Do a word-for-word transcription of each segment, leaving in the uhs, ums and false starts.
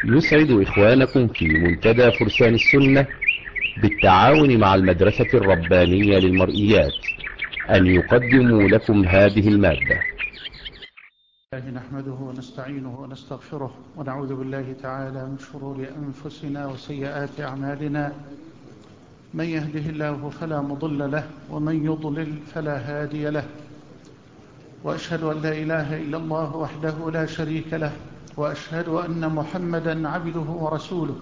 يسعد إخوانكم في منتدى فرسان السنة بالتعاون مع المدرسة الربانية للمرئيات أن يقدموا لكم هذه المادة. نحمده ونستعينه ونستغفره ونعوذ بالله تعالى من شرور أنفسنا وسيئات أعمالنا. من يهده الله فلا مضل له ومن يضلل فلا هادي له، وأشهد أن لا إله إلا الله وحده لا شريك له، وأشهد أن محمدا عبده ورسوله.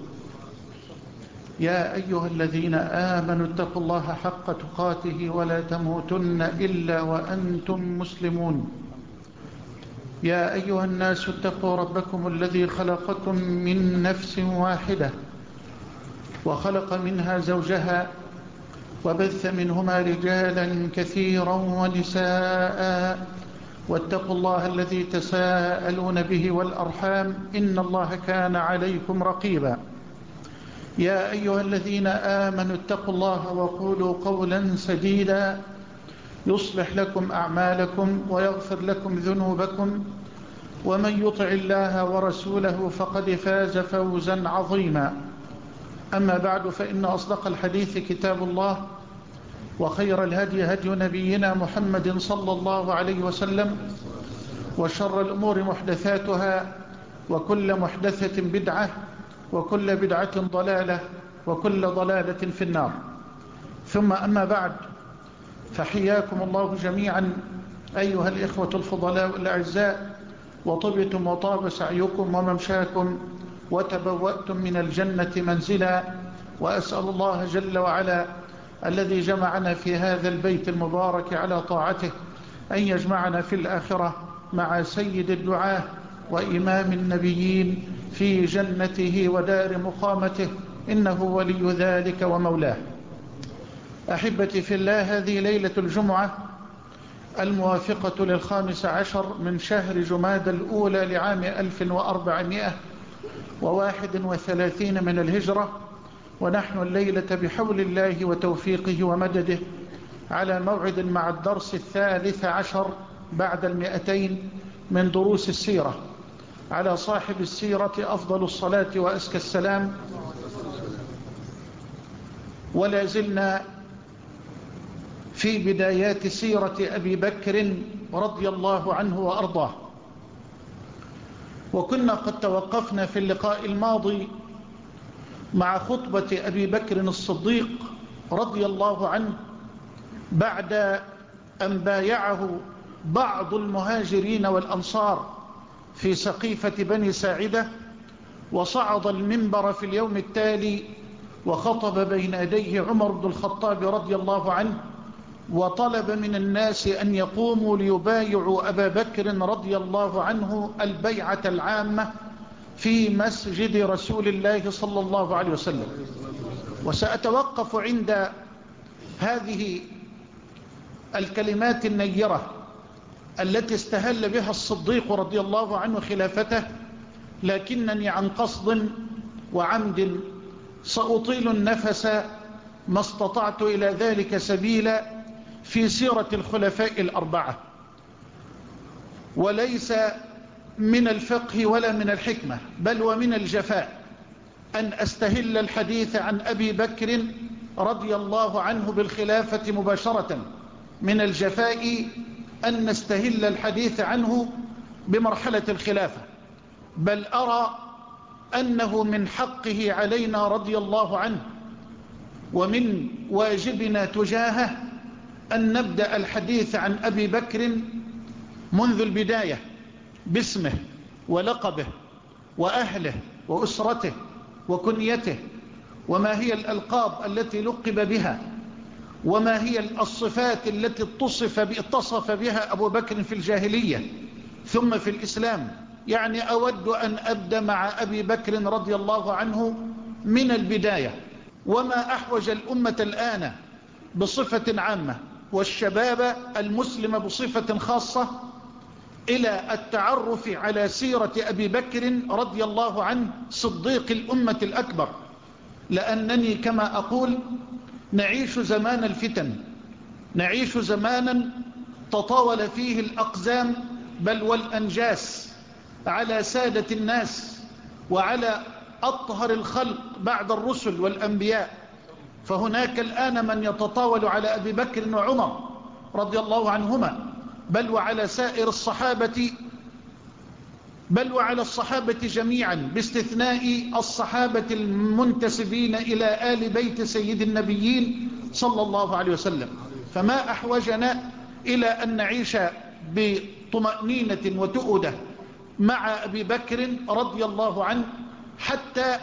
يا أيها الذين آمنوا اتقوا الله حق تقاته ولا تموتن إلا وأنتم مسلمون. يا أيها الناس اتقوا ربكم الذي خلقكم من نفس واحدة وخلق منها زوجها وبث منهما رجالا كثيرا ونساء، واتقوا الله الذي تساءلون به والأرحام إن الله كان عليكم رقيبا. يا أيها الذين آمنوا اتقوا الله وقولوا قولا سديدا يصلح لكم أعمالكم ويغفر لكم ذنوبكم، ومن يطع الله ورسوله فقد فاز فوزا عظيما. أما بعد، فإن أصدق الحديث كتاب الله، وخير الهدي هدي نبينا محمد صلى الله عليه وسلم، وشر الأمور محدثاتها، وكل محدثة بدعة، وكل بدعة ضلالة، وكل ضلالة في النار. ثم أما بعد، فحياكم الله جميعا أيها الإخوة الفضلاء الأعزاء، وطبتم وطاب سعيكم وممشاكم وتبوأتم من الجنة منزلا. وأسأل الله جل وعلا الذي جمعنا في هذا البيت المبارك على طاعته أن يجمعنا في الآخرة مع سيد الدعاة وإمام النبيين في جنته ودار مقامته، إنه ولي ذلك ومولاه. أحبتي في الله، هذه ليلة الجمعة الموافقة للخامس عشر من شهر جماد الأولى لعام ألف وأربعمائة وواحد وثلاثين من الهجرة، ونحن الليلة بحول الله وتوفيقه ومدده على موعد مع الدرس الثالث عشر بعد المئتين من دروس السيرة، على صاحب السيرة أفضل الصلاة وأزكى السلام. ولا زلنا في بدايات سيرة أبي بكر رضي الله عنه وأرضاه، وكنا قد توقفنا في اللقاء الماضي مع خطبة أبي بكر الصديق رضي الله عنه بعد أن بايعه بعض المهاجرين والأنصار في سقيفة بني ساعدة، وصعد المنبر في اليوم التالي وخطب بين يديه عمر بن الخطاب رضي الله عنه، وطلب من الناس أن يقوموا ليبايعوا أبا بكر رضي الله عنه البيعة العامة في مسجد رسول الله صلى الله عليه وسلم. وسأتوقف عند هذه الكلمات النيرة التي استهل بها الصديق رضي الله عنه خلافته، لكنني عن قصد وعمد سأطيل النفس ما استطعت إلى ذلك سبيلا في سيرة الخلفاء الأربعة. وليس من الفقه ولا من الحكمة، بل ومن الجفاء أن أستهل الحديث عن أبي بكر رضي الله عنه بالخلافة مباشرة. من الجفاء أن نستهل الحديث عنه بمرحلة الخلافة، بل أرى أنه من حقه علينا رضي الله عنه ومن واجبنا تجاهه أن نبدأ الحديث عن أبي بكر منذ البداية باسمه ولقبه وأهله وأسرته وكنيته، وما هي الألقاب التي لقب بها، وما هي الصفات التي اتصف اتصف بها أبو بكر في الجاهلية ثم في الإسلام. يعني أود أن أبدأ مع أبي بكر رضي الله عنه من البداية، وما أحوج الأمة الآن بصفة عامة والشباب المسلم بصفة خاصة إلى التعرف على سيرة أبي بكر رضي الله عنه صديق الأمة الأكبر، لأنني كما أقول نعيش زمان الفتن، نعيش زمانا تطاول فيه الأقزام بل والأنجاس على سادة الناس، وعلى أطهر الخلق بعد الرسل والأنبياء، فهناك الآن من يتطاول على أبي بكر وعمر رضي الله عنهما، بل وعلى سائر الصحابة، بل وعلى الصحابة جميعا باستثناء الصحابة المنتسبين إلى آل بيت سيد النبيين صلى الله عليه وسلم. فما أحوجنا إلى أن نعيش بطمأنينة وتؤدة مع أبي بكر رضي الله عنه حتى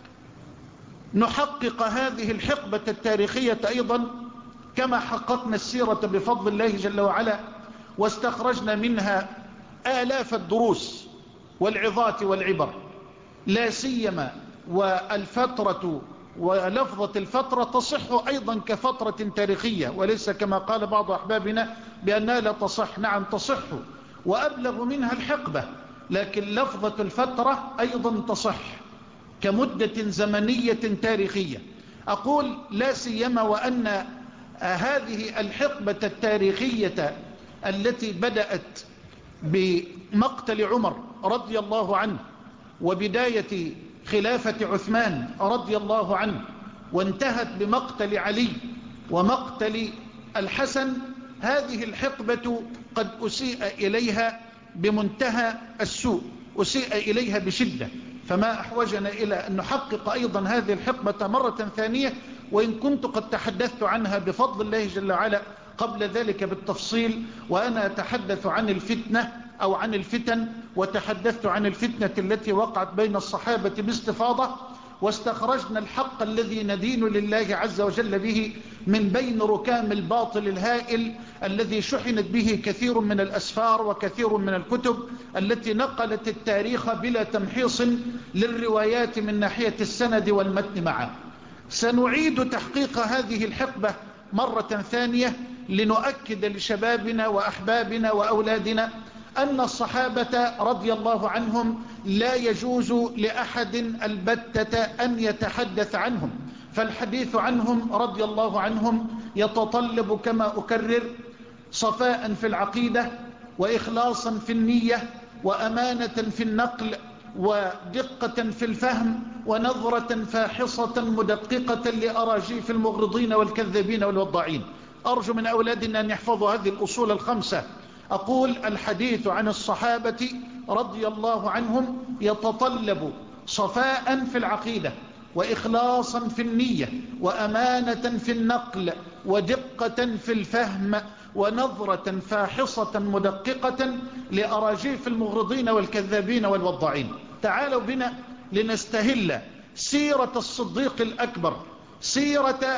نحقق هذه الحقبة التاريخية أيضا كما حققنا السيرة بفضل الله جل وعلا، واستخرجنا منها آلاف الدروس والعظات والعبر، لا سيما والفترة ولفظة الفترة تصح أيضا كفترة تاريخية، وليس كما قال بعض أحبابنا بأنها لا تصح. نعم تصح، وأبلغ منها الحقبة، لكن لفظة الفترة أيضا تصح كمدة زمنية تاريخية. أقول لا سيما وأن هذه الحقبة التاريخية التي بدأت بمقتل عمر رضي الله عنه وبداية خلافة عثمان رضي الله عنه، وانتهت بمقتل علي ومقتل الحسن، هذه الحقبة قد أسيء إليها بمنتهى السوء، أسيء إليها بشدة. فما أحوجنا إلى أن نحقق أيضا هذه الحقبة مرة ثانية، وإن كنت قد تحدثت عنها بفضل الله جل وعلا قبل ذلك بالتفصيل، وأنا أتحدث عن الفتنة أو عن الفتن، وتحدثت عن الفتنة التي وقعت بين الصحابة باستفاضة، واستخرجنا الحق الذي ندين لله عز وجل به من بين ركام الباطل الهائل الذي شحنت به كثير من الأسفار وكثير من الكتب التي نقلت التاريخ بلا تمحيص للروايات من ناحية السند والمتن معا. سنعيد تحقيق هذه الحقبة مرة ثانية لنؤكد لشبابنا وأحبابنا وأولادنا أن الصحابة رضي الله عنهم لا يجوز لأحد البتة أن يتحدث عنهم، فالحديث عنهم رضي الله عنهم يتطلب كما أكرر صفاء في العقيدة، وإخلاصا في النية، وأمانة في النقل، ودقة في الفهم، ونظرة فاحصة مدققة لأراجيف المغرضين والكذابين والوضاعين. أرجو من أولادنا أن يحفظوا هذه الأصول الخمسة. أقول الحديث عن الصحابة رضي الله عنهم يتطلب صفاء في العقيدة، وإخلاصا في النية، وأمانة في النقل، ودقة في الفهم، ونظرة فاحصة مدققة لأراجيف المغرضين والكذابين والوضاعين. تعالوا بنا لنستهل سيرة الصديق الأكبر، سيرة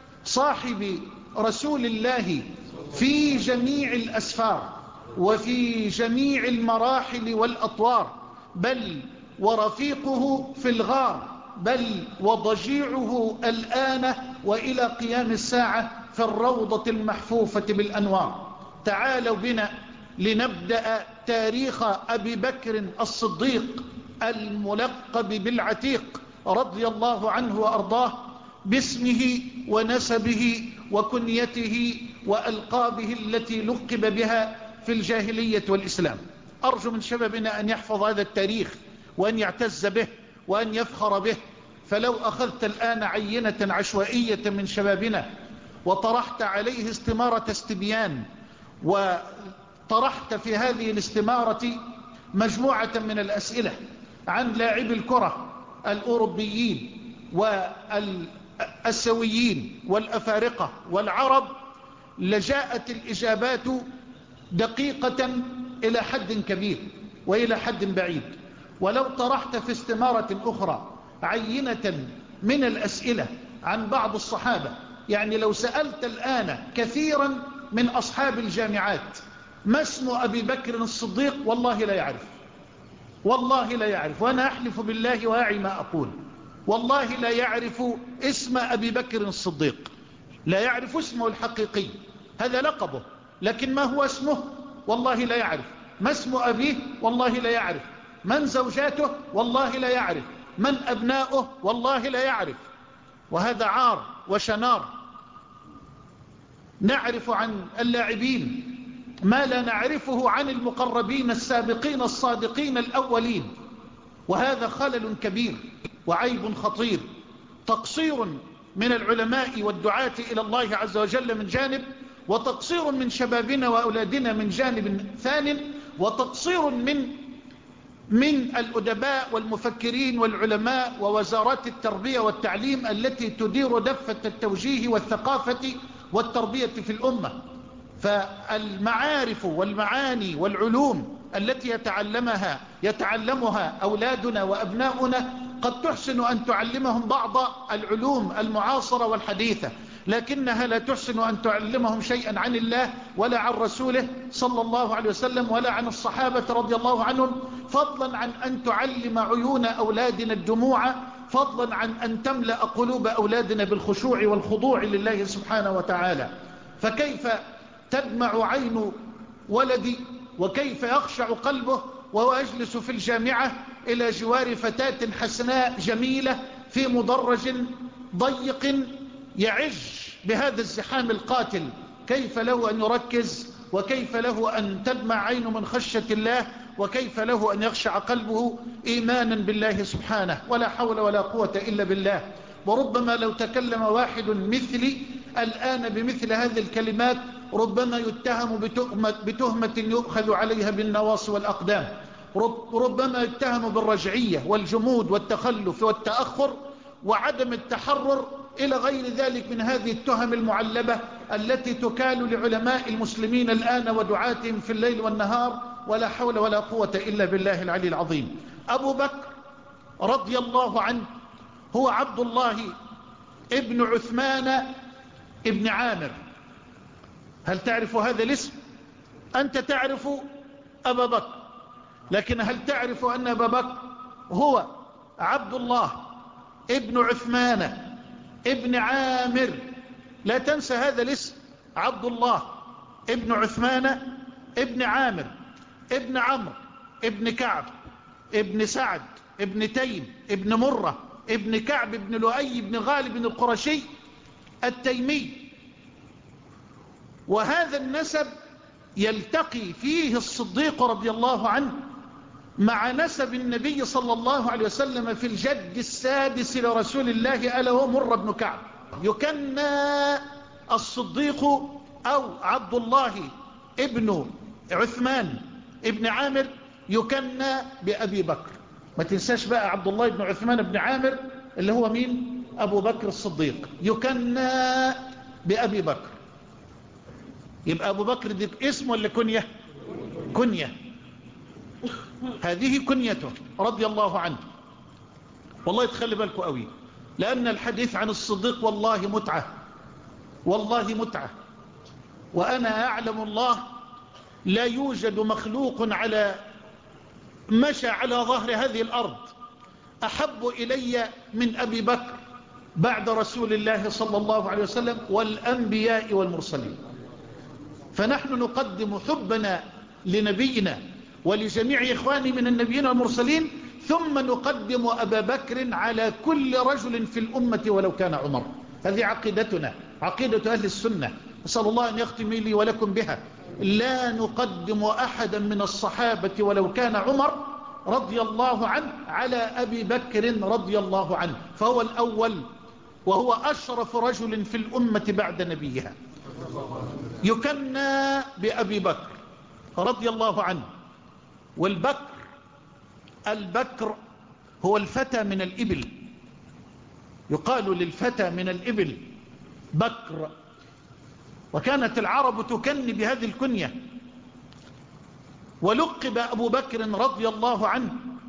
صاحب رسول الله في جميع الأسفار وفي جميع المراحل والأطوار، بل ورفيقه في الغار، بل وضجيعه الآن وإلى قيام الساعة في الروضة المحفوفة بالأنوار. تعالوا بنا لنبدأ تاريخ أبي بكر الصديق الملقب بالعتيق رضي الله عنه وأرضاه، باسمه ونسبه وكنيته وألقابه التي لقب بها في الجاهلية والإسلام. أرجو من شبابنا أن يحفظ هذا التاريخ وأن يعتز به وأن يفخر به. فلو أخذت الآن عينة عشوائية من شبابنا وطرحت عليه استمارة استبيان، وطرحت في هذه الاستمارة مجموعة من الأسئلة عن لاعبي الكرة الأوروبيين والأسيويين والأفارقة والعرب، لجاءت الإجابات دقيقة إلى حد كبير وإلى حد بعيد. ولو طرحت في استمارة أخرى عينة من الأسئلة عن بعض الصحابة، يعني لو سألت الآن كثيرا من أصحاب الجامعات ما اسم أبي بكر الصديق، والله لا يعرف، والله لا يعرف، وأنا أحلف بالله وأعي ما أقول، والله لا يعرف اسم أبي بكر الصديق، لا يعرف اسمه الحقيقي، هذا لقبه، لكن ما هو اسمه والله لا يعرف. ما اسم أبيه والله لا يعرف. من زوجاته والله لا يعرف. من أبناؤه والله لا يعرف. وهذا عار وشنار. نعرف عن اللاعبين ما لا نعرفه عن المقربين السابقين الصادقين الأولين. وهذا خلل كبير وعيب خطير، تقصير من العلماء والدعاة إلى الله عز وجل من جانب، وتقصير من شبابنا وأولادنا من جانب ثان، وتقصير من من الأدباء والمفكرين والعلماء ووزارات التربية والتعليم التي تدير دفة التوجيه والثقافة والتربية في الأمة. فالمعارف والمعاني والعلوم التي يتعلمها يتعلمها أولادنا وأبناؤنا قد تحسن أن تعلمهم بعض العلوم المعاصرة والحديثة، لكنها لا تحسن أن تعلمهم شيئا عن الله ولا عن رسوله صلى الله عليه وسلم ولا عن الصحابة رضي الله عنهم، فضلا عن أن تعلم عيون أولادنا الدموع، فضلا عن أن تملأ قلوب أولادنا بالخشوع والخضوع لله سبحانه وتعالى. فكيف تدمع عين ولدي وكيف يخشع قلبه وهو يجلس في الجامعة إلى جوار فتاة حسناء جميلة في مدرج ضيق يعج بهذا الزحام القاتل؟ كيف له أن يركز، وكيف له أن تدمع عينه من خشية الله، وكيف له أن يخشع قلبه إيمانا بالله سبحانه؟ ولا حول ولا قوة إلا بالله. وربما لو تكلم واحد مثلي الآن بمثل هذه الكلمات ربما يتهم بتهمة, بتهمة يؤخذ عليها بالنواصي والأقدام، ربما يتهم بالرجعية والجمود والتخلف والتأخر وعدم التحرر إلى غير ذلك من هذه التهم المعلبة التي تكال لعلماء المسلمين الآن ودعاتهم في الليل والنهار. ولا حول ولا قوة إلا بالله العلي العظيم. أبو بكر رضي الله عنه هو عبد الله ابن عثمان ابن عامر. هل تعرف هذا الاسم؟ أنت تعرف أبا بكر، لكن هل تعرف أن أبا بكر هو عبد الله ابن عثمان ابن عامر؟ لا تنسى هذا الاسم، عبد الله ابن عثمان ابن عامر ابن عمرو ابن كعب ابن سعد ابن تيم ابن مرة ابن كعب ابن لؤي ابن غالب القرشي التيمي. وهذا النسب يلتقي فيه الصديق رضي الله عنه مع نسب النبي صلى الله عليه وسلم في الجد السادس لرسول الله ألا هو مرة بن كعب. يكنى الصديق أو عبد الله ابن عثمان ابن عامر يكنى بأبي بكر. ما تنساش بقى عبد الله ابن عثمان ابن عامر اللي هو مين؟ أبو بكر الصديق، يكنى بأبي بكر. يبقى أبو بكر دي اسم ولا كنية؟ كنية. هذه كنيته رضي الله عنه. والله تخلي بالكم قوي، لأن الحديث عن الصديق والله متعة، والله متعة. وأنا أعلم الله لا يوجد مخلوق على مشى على ظهر هذه الأرض أحب إلي من أبي بكر بعد رسول الله صلى الله عليه وسلم والأنبياء والمرسلين. فنحن نقدم حبنا لنبينا ولجميع إخواني من النبيين والمرسلين، ثم نقدم أبا بكر على كل رجل في الأمة ولو كان عمر. هذه عقيدتنا، عقيدة أهل السنة، أسأل الله أن يختم لي ولكم بها. لا نقدم أحدا من الصحابة ولو كان عمر رضي الله عنه على أبي بكر رضي الله عنه، فهو الأول وهو أشرف رجل في الأمة بعد نبيها. يكنى بأبي بكر رضي الله عنه. والبكر، البكر هو الفتى من الإبل، يقال للفتى من الإبل بكر. وكانت العرب تكني بهذه الكنية. ولقب أبو بكر رضي الله عنه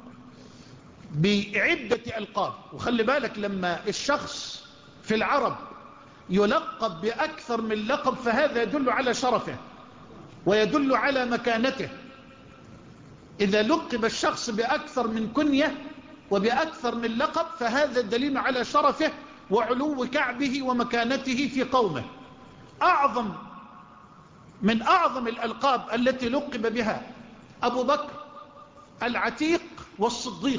بعدة ألقاب. وخلي بالك لما الشخص في العرب يلقب بأكثر من لقب فهذا يدل على شرفه ويدل على مكانته. إذا لقب الشخص بأكثر من كنية وبأكثر من لقب فهذا دليل على شرفه وعلو كعبه ومكانته في قومه. أعظم من أعظم الألقاب التي لقب بها أبو بكر العتيق والصديق.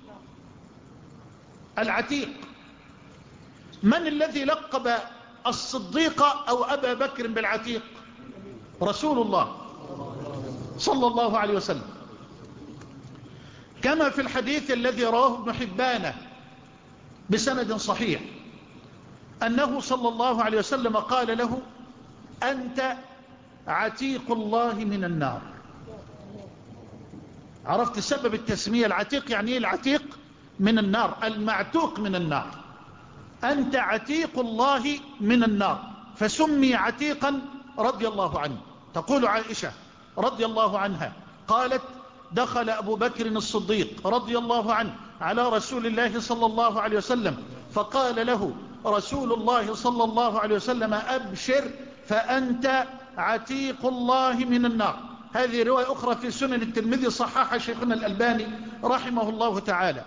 العتيق، من الذي لقب الصديق أو أبا بكر بالعتيق؟ رسول الله صلى الله عليه وسلم. كما في الحديث الذي رواه ابن حبان بسند صحيح أنه صلى الله عليه وسلم قال له: أنت عتيق الله من النار. عرفت سبب التسمية؟ العتيق يعني ايه؟ العتيق من النار، المعتوق من النار. أنت عتيق الله من النار، فسمي عتيقا رضي الله عنه. تقول عائشة رضي الله عنها قالت: دخل أبو بكر الصديق رضي الله عنه على رسول الله صلى الله عليه وسلم فقال له رسول الله صلى الله عليه وسلم: أبشر فأنت عتيق الله من النار. هذه رواية أخرى في سنن الترمذي صححها شيخنا الألباني رحمه الله تعالى.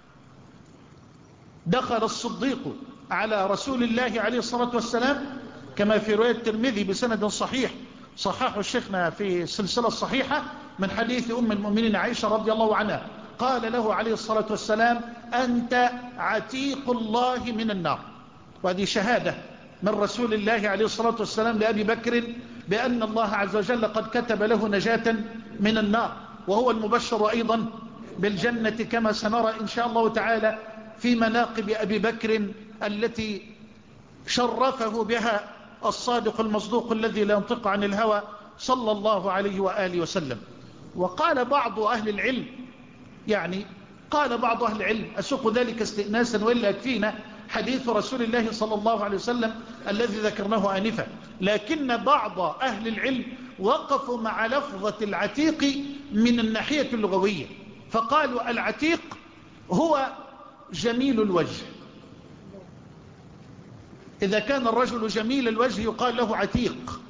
دخل الصديق على رسول الله عليه الصلاة والسلام كما في رواية الترمذي بسند صحيح صححه الشيخنا في السلسلة الصحيحة من حديث أم المؤمنين عائشة رضي الله عنها. قال له عليه الصلاة والسلام: أنت عتيق الله من النار. وهذه شهادة من رسول الله عليه الصلاة والسلام لأبي بكر بأن الله عز وجل قد كتب له نجاة من النار، وهو المبشر أيضا بالجنة كما سنرى إن شاء الله تعالى في مناقب أبي بكر التي شرفه بها الصادق المصدوق الذي لا ينطق عن الهوى صلى الله عليه وآله وسلم. وقال بعض أهل العلم، يعني قال بعض أهل العلم، أسوق ذلك استئناسا وإلا يكفينا حديث رسول الله صلى الله عليه وسلم الذي ذكرناه آنفا، لكن بعض أهل العلم وقفوا مع لفظة العتيق من الناحية اللغوية، فقالوا العتيق هو جميل الوجه. إذا كان الرجل جميل الوجه يقال له عتيق.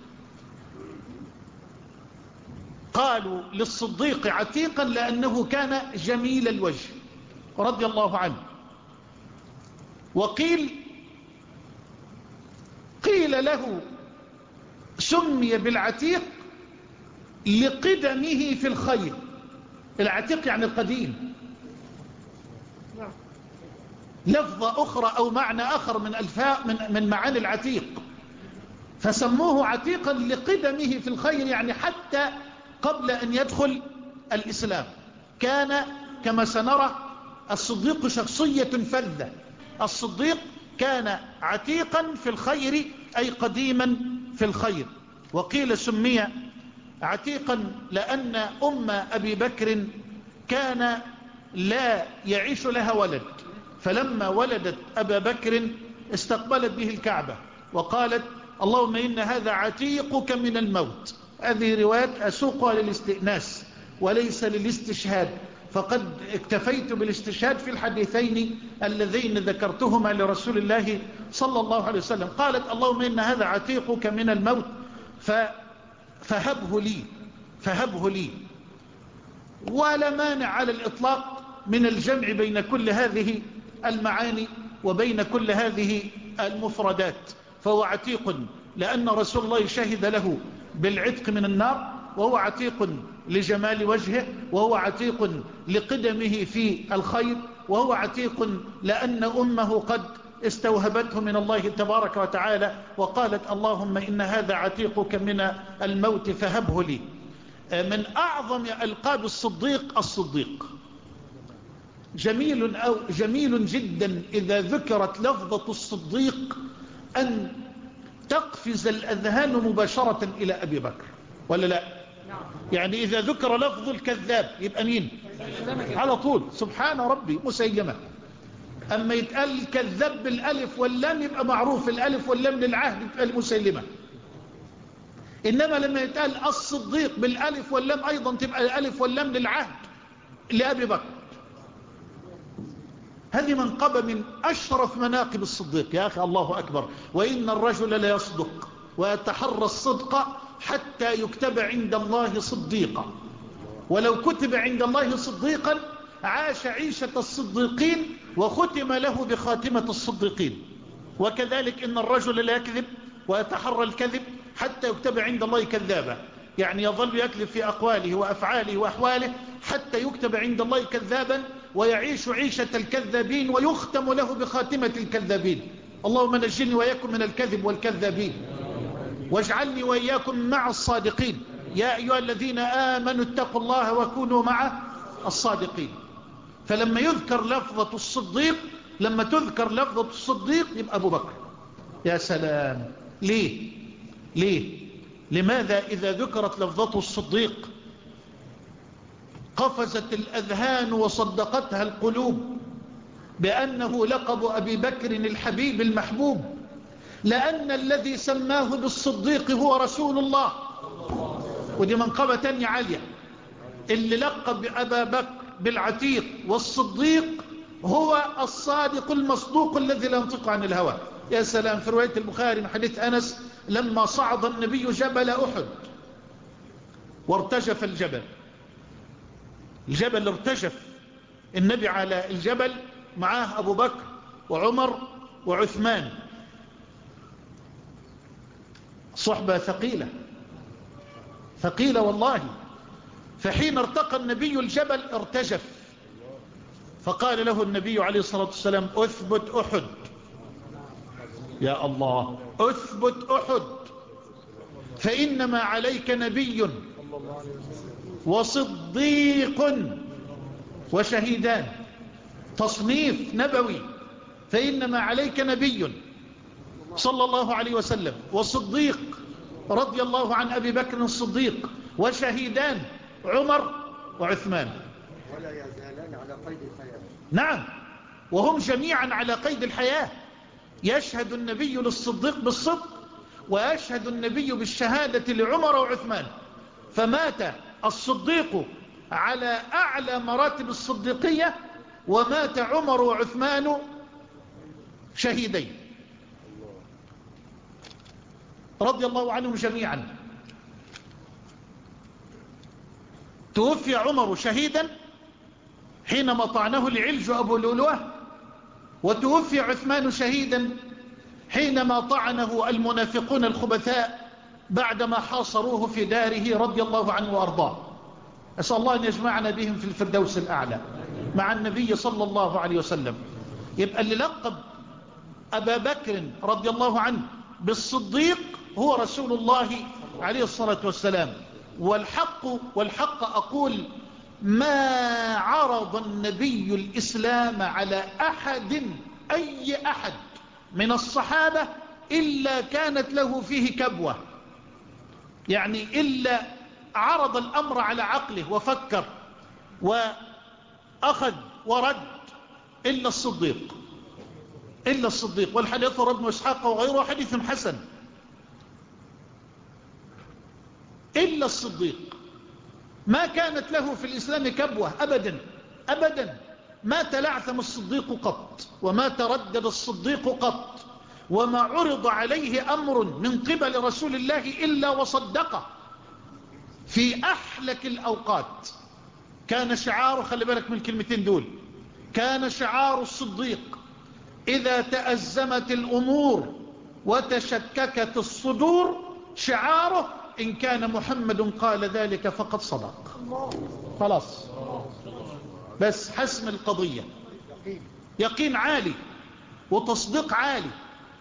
قالوا للصديق عتيقا لأنه كان جميل الوجه رضي الله عنه. وقيل قيل له سمي بالعتيق لقدمه في الخير. العتيق يعني القديم. لفظة أخرى أو معنى آخر من الفاء من, من معاني العتيق، فسموه عتيقا لقدمه في الخير، يعني حتى قبل أن يدخل الإسلام كان كما سنرى الصديق شخصية فذة. الصديق كان عتيقا في الخير أي قديما في الخير. وقيل سمي عتيقا لأن أم أبي بكر كان لا يعيش لها ولد، فلما ولدت أبا بكر استقبلت به الكعبة وقالت: اللهم إن هذا عتيقك من الموت. هذه روايات أسوقها للاستئناس وليس للاستشهاد، فقد اكتفيت بالاستشهاد في الحديثين اللذين ذكرتهما لرسول الله صلى الله عليه وسلم. قالت: اللهم إن هذا عتيقك من الموت فهبه لي فهبه لي. ولا مانع على الإطلاق من الجمع بين كل هذه المعاني وبين كل هذه المفردات. فهو عتيق لأن رسول الله شهد له بالعتق من النار، وهو عتيق لجمال وجهه، وهو عتيق لقدمه في الخير، وهو عتيق لأن أمه قد استوهبته من الله تبارك وتعالى وقالت: اللهم إن هذا عتيقك من الموت فهبه لي. من أعظم ألقاب الصديق الصديق. جميل أو جميل جدا إذا ذكرت لفظة الصديق أن تقفز الأذهان مباشرة إلى أبي بكر، ولا لا؟ يعني إذا ذكر لفظ الكذاب يبقى مين؟ على طول سبحان ربي مسيمة. أما يتقال الكذاب بالألف واللام يبقى معروف الألف واللام للعهد يبقى المسيلمة. إنما لما يتقال الصديق بالألف واللام أيضا تبقى الألف واللام للعهد لأبي بكر. هذه منقبة من أشرف مناقب الصديق يا أخي. الله أكبر. وإن الرجل لا يصدق ويتحرى الصدق حتى يكتب عند الله صديقا، ولو كتب عند الله صديقا عاش عيشة الصديقين وختم له بخاتمة الصديقين. وكذلك إن الرجل لا يكذب ويتحرى الكذب حتى يكتب عند الله كذابا، يعني يظل يكذب في أقواله وأفعاله وأحواله حتى يكتب عند الله كذابا ويعيش عيشة الكذابين ويختم له بخاتمة الكذابين. اللهم نجني وإياكم من الكذب والكذابين واجعلني وإياكم مع الصادقين. يا أيها الذين آمنوا اتقوا الله وكونوا مع الصادقين. فلما يذكر لفظة الصديق، لما تذكر لفظة الصديق يبقى أبو بكر. يا سلام. ليه ليه لماذا إذا ذكرت لفظة الصديق قفزت الأذهان وصدقتها القلوب بأنه لقب أبي بكر الحبيب المحبوب؟ لأن الذي سماه بالصديق هو رسول الله، ودي منقبة تانية عالية. اللي لقب أبا بكر بالعتيق والصديق هو الصادق المصدوق الذي لا ينطق عن الهوى. يا سلام. في رواية البخاري من حديث أنس لما صعد النبي جبل أحد وارتجف الجبل، الجبل ارتجف، النبي على الجبل معاه أبو بكر وعمر وعثمان، صحبة ثقيلة ثقيلة والله. فحين ارتقى النبي الجبل ارتجف، فقال له النبي عليه الصلاة والسلام اثبت أحد. يا الله، اثبت أحد فإنما عليك نبي وصديق وشهيدان. تصنيف نبوي. فإنما عليك نبي صلى الله عليه وسلم وصديق رضي الله عن أبي بكر الصديق وشهيدان عمر وعثمان، ولا يزالان على قيد الحياة. نعم، وهم جميعا على قيد الحياة. يشهد النبي للصديق بالصدق ويشهد النبي بالشهادة لعمر وعثمان، فمات الصديق على أعلى مراتب الصديقية ومات عمر وعثمان شهيدين رضي الله عنهم جميعا. توفي عمر شهيدا حينما طعنه العلج أبو لؤلؤة، وتوفي عثمان شهيدا حينما طعنه المنافقون الخبثاء بعدما حاصروه في داره رضي الله عنه وأرضاه. أسأل الله أن يجمعنا بهم في الفردوس الأعلى مع النبي صلى الله عليه وسلم. يبقى اللي لقب أبا بكر رضي الله عنه بالصديق هو رسول الله عليه الصلاة والسلام. والحق والحق أقول ما عرض النبي الإسلام على أحد أي أحد من الصحابة إلا كانت له فيه كبوة، يعني إلا عرض الأمر على عقله وفكر وأخذ ورد إلا الصديق، إلا الصديق. والحديث رواه ابن إسحاق وغيره حديث حسن. إلا الصديق ما كانت له في الإسلام كبوة أبدا أبدا. ما تلعثم الصديق قط، وما تردد الصديق قط، وما عرض عليه أمر من قبل رسول الله إلا وصدقه في أحلك الأوقات. كان شعار، خلي بالك من الكلمتين دول، كان شعار الصديق إذا تأزمت الأمور وتشككت الصدور شعاره إن كان محمد قال ذلك فقد صدق. خلاص، بس حسم القضية، يقين عالي وتصديق عالي.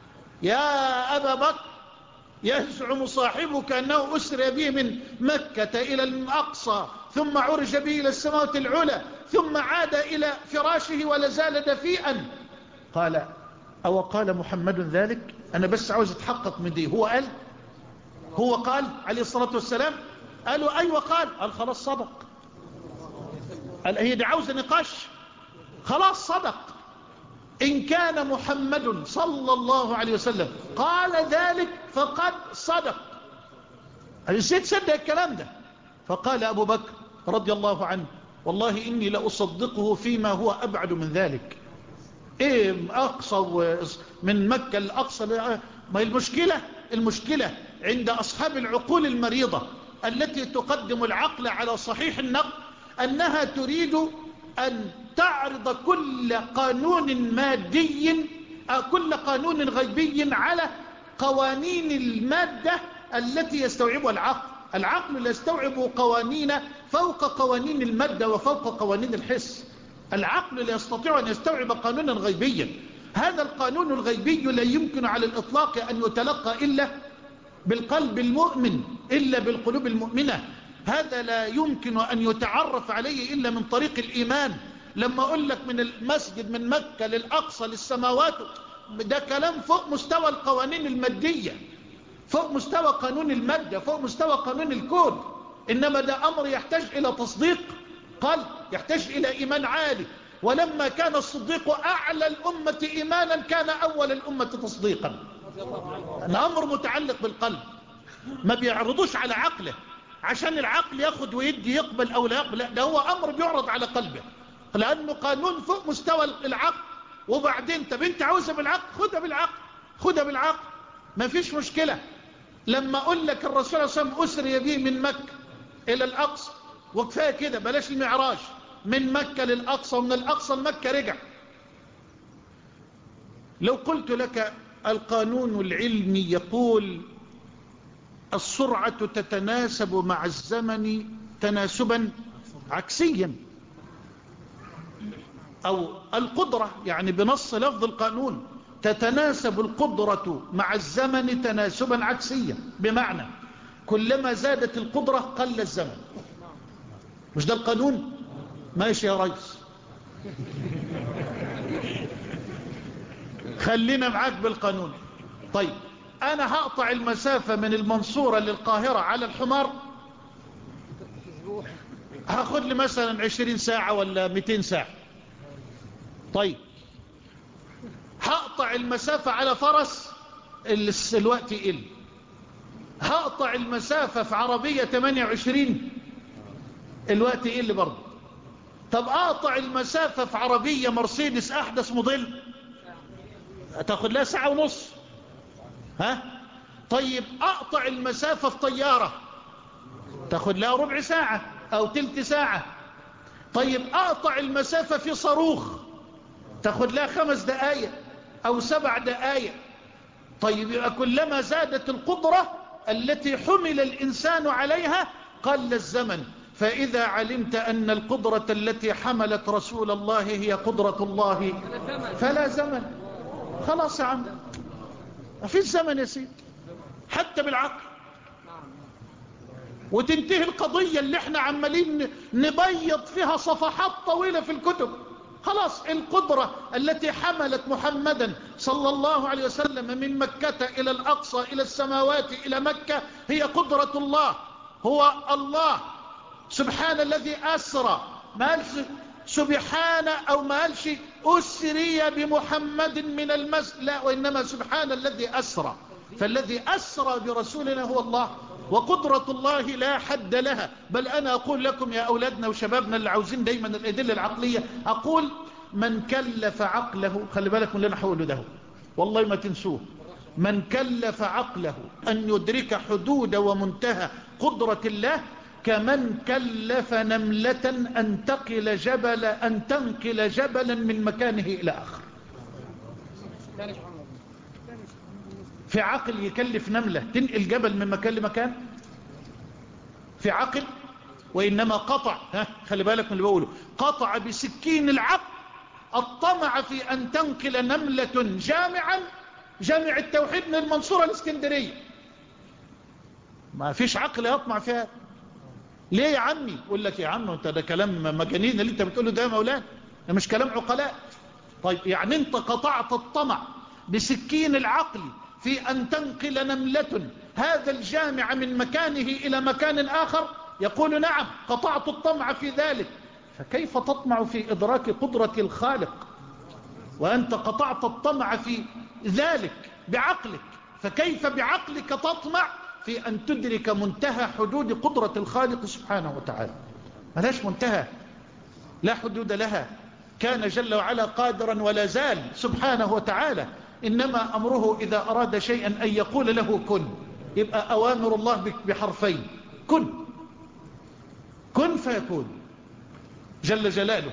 يا أبا بكر يزعم صاحبك أنه أسرى به من مكة إلى الأقصى ثم عرج به إلى السماوات العلى ثم عاد إلى فراشه ولا زال دفيئا. قال أو قال محمد ذلك؟ أنا بس عاوز أتحقق من دي. هو قال هو قال عليه الصلاة والسلام؟ قالوا أيوة قال. قال خلاص صدق. قال هي دي عاوزة نقاش؟ خلاص صدق. إن كان محمد صلى الله عليه وسلم قال ذلك فقد صدق. ازاي تصدق الكلام ده؟ فقال أبو بكر رضي الله عنه والله إني لأصدقه فيما هو أبعد من ذلك. إيه أقصى من مكة الأقصى؟ ما المشكلة المشكلة عند أصحاب العقول المريضة التي تقدم العقل على صحيح النقل أنها تريد أن تعرض كل قانون مادي كل قانون غيبي على قوانين المادة التي يستوعبها العقل. العقل لا يستوعب قوانين فوق قوانين المادة وفوق قوانين الحس. العقل لا يستطيع أن يستوعب قانونا غيبيا. هذا القانون الغيبي لا يمكن على الإطلاق أن يتلقى إلا بالقلب المؤمن، إلا بالقلوب المؤمنة. هذا لا يمكن أن يتعرف عليه إلا من طريق الإيمان. لما اقول لك من المسجد من مكة للأقصى للسماوات، ده كلام فوق مستوى القوانين المادية، فوق مستوى قانون المادة، فوق مستوى قانون الكون. إنما ده أمر يحتاج إلى تصديق قلب، يحتاج إلى إيمان عالي. ولما كان الصديق أعلى الأمة إيمانا كان أول الأمة تصديقا. الأمر متعلق بالقلب، ما بيعرضوش على عقله عشان العقل ياخد ويدي يقبل أو لا يقبل، لا، ده هو أمر بيعرض على قلبه، لأنه قانون فوق مستوى العقل. وبعدين طب انت عاوزها بالعقل، خدها بالعقل، خدها بالعقل، ما فيش مشكلة. لما أقول لك الرسول صلى الله عليه وسلم أسري به من مكة إلى الأقصى، وكفاية كده بلاش المعراج، من مكة للأقصى ومن الأقصى لمكة رجع. لو قلت لك القانون العلمي يقول السرعة تتناسب مع الزمن تناسبا عكسيا، أو القدرة يعني بنص لفظ القانون تتناسب القدرة مع الزمن تناسبا عكسيا، بمعنى كلما زادت القدرة قل الزمن. مش ده القانون؟ ماشي يا ريس، خلينا معاك بالقانون. طيب انا هقطع المسافة من المنصورة للقاهرة على الحمار، هاخد لي مثلا عشرين ساعة ولا مئتين ساعة. طيب هقطع المسافة على فرس، الوقت يقل. هقطع المسافة في عربية ثمانية وعشرين، الوقت يقل برضه. طب اقطع المسافة في عربية مرسيدس احدث موديل، تاخد لها ساعة ونص. ها طيب اقطع المسافة في طيارة، تاخد لها ربع ساعة او تلت ساعة. طيب اقطع المسافة في صاروخ، تاخد لها خمس دقايق او سبع دقايق. طيب يبقى كلما زادت القدرة التي حمل الانسان عليها قل الزمن. فإذا علمت أن القدرة التي حملت رسول الله هي قدرة الله فلا زمن. خلاص يا عم، ما فيش زمن يا سيدي حتى بالعقل، وتنتهي القضية اللي احنا عمالين نبيض فيها صفحات طويلة في الكتب. خلاص القدرة التي حملت محمدا صلى الله عليه وسلم من مكة إلى الأقصى إلى السماوات إلى مكة هي قدرة الله. هو الله سبحان الذي أسرى، ما قالش سبحان أو ما قالش أسري بمحمد من المسجد، لا، وإنما سبحان الذي أسرى. فالذي أسرى برسولنا هو الله، وقدرة الله لا حد لها. بل أنا أقول لكم يا أولادنا وشبابنا اللي عاوزين دايما الأدلة العقلية، أقول من كلف عقله، خلي بالك من اللي أنا هقوله ده والله ما تنسوه، من كلف عقله أن يدرك حدود ومنتهى قدرة الله كمن كلف نملة أن تقل جبل أن تنقل جبلا من مكانه إلى آخر. في عقل يكلف نملة تنقل جبل من مكان لمكان؟ في عقل؟ وإنما قطع، ها خلي بالك من اللي بقوله، قطع بسكين العقل الطمع في أن تنقل نملة جامعا جامع التوحيد من المنصورة الاسكندرية. ما فيش عقل يطمع فيها. ليه يا عمي؟ يقول لك يا عم انت ده كلام مجانين اللي انت بتقوله ده يا مولانا، ده مش كلام عقلاء. طيب يعني انت قطعت الطمع بسكين العقل في ان تنقل نملة هذا الجامع من مكانه الى مكان اخر؟ يقول نعم قطعت الطمع في ذلك. فكيف تطمع في ادراك قدرة الخالق وانت قطعت الطمع في ذلك بعقلك؟ فكيف بعقلك تطمع في أن تدرك منتهى حدود قدرة الخالق سبحانه وتعالى؟ ملاش منتهى، لا حدود لها. كان جل وعلا قادرا ولا زال سبحانه وتعالى، إنما أمره إذا أراد شيئا أن يقول له كن. يبقى أوامر الله بحرفين، كن، كن فيكون جل جلاله.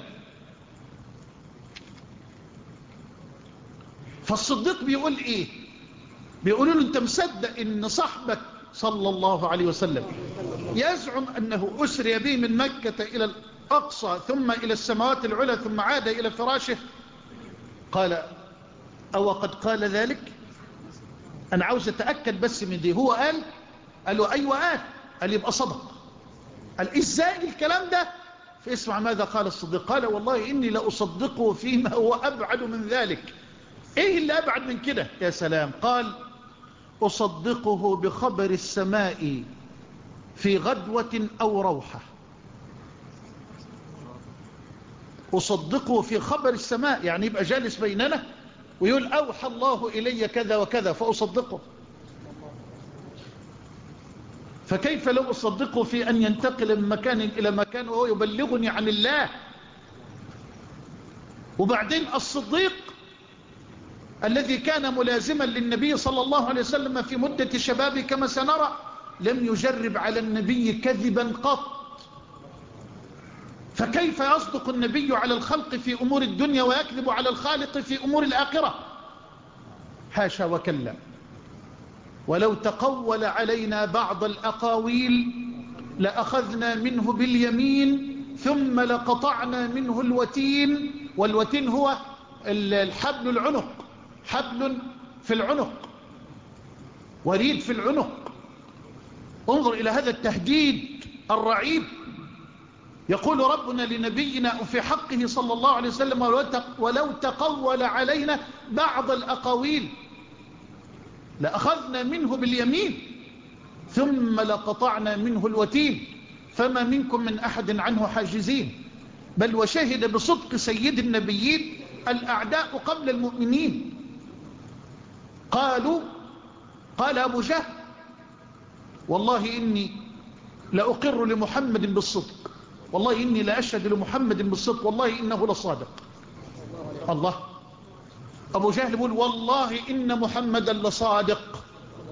فالصديق بيقول إيه؟ بيقولوا له أنت مصدق إن صاحبك صلى الله عليه وسلم يزعم أنه أسري به من مكة إلى الأقصى ثم إلى السماوات العلى ثم عاد إلى فراشه؟ قال أو قد قال ذلك؟ أنا عاوز أتأكد بس من دي. هو قال قال له أيوة قال قال يبقى صدق. قال إزاي الكلام ده فاسمع ماذا قال الصديق. قال والله إني لأصدقه فيما هو أبعد من ذلك. إيه اللي أبعد من كده؟ يا سلام. قال أصدقه بخبر السماء في غدوة أو روحة. أصدقه في خبر السماء، يعني يبقى جالس بيننا ويقول أوحى الله إلي كذا وكذا فأصدقه. فكيف لو أصدقه في أن ينتقل من مكان إلى مكان وهو يبلغني عن الله؟ وبعدين الصديق الذي كان ملازما للنبي صلى الله عليه وسلم في مدة شبابه كما سنرى لم يجرب على النبي كذبا قط. فكيف يصدق النبي على الخلق في أمور الدنيا ويكذب على الخالق في أمور الآخرة؟ حاشا وكلا. ولو تقول علينا بعض الأقاويل لأخذنا منه باليمين ثم لقطعنا منه الوتين. والوتين هو الحبل العنق، حبل في العنق، وريد في العنق. انظر إلى هذا التهديد الرعيب. يقول ربنا لنبينا في حقه صلى الله عليه وسلم ولو تقول علينا بعض الأقاويل لأخذنا منه باليمين ثم لقطعنا منه الوتين فما منكم من أحد عنه حاجزين. بل وشهد بصدق سيد النبيين الأعداء قبل المؤمنين. قالوا قال أبو جهل والله إني لأقر لمحمد بالصدق، والله إني لأشهد لمحمد بالصدق، والله إنه لصادق. الله. أبو جهل يقول والله إن محمدا لصادق.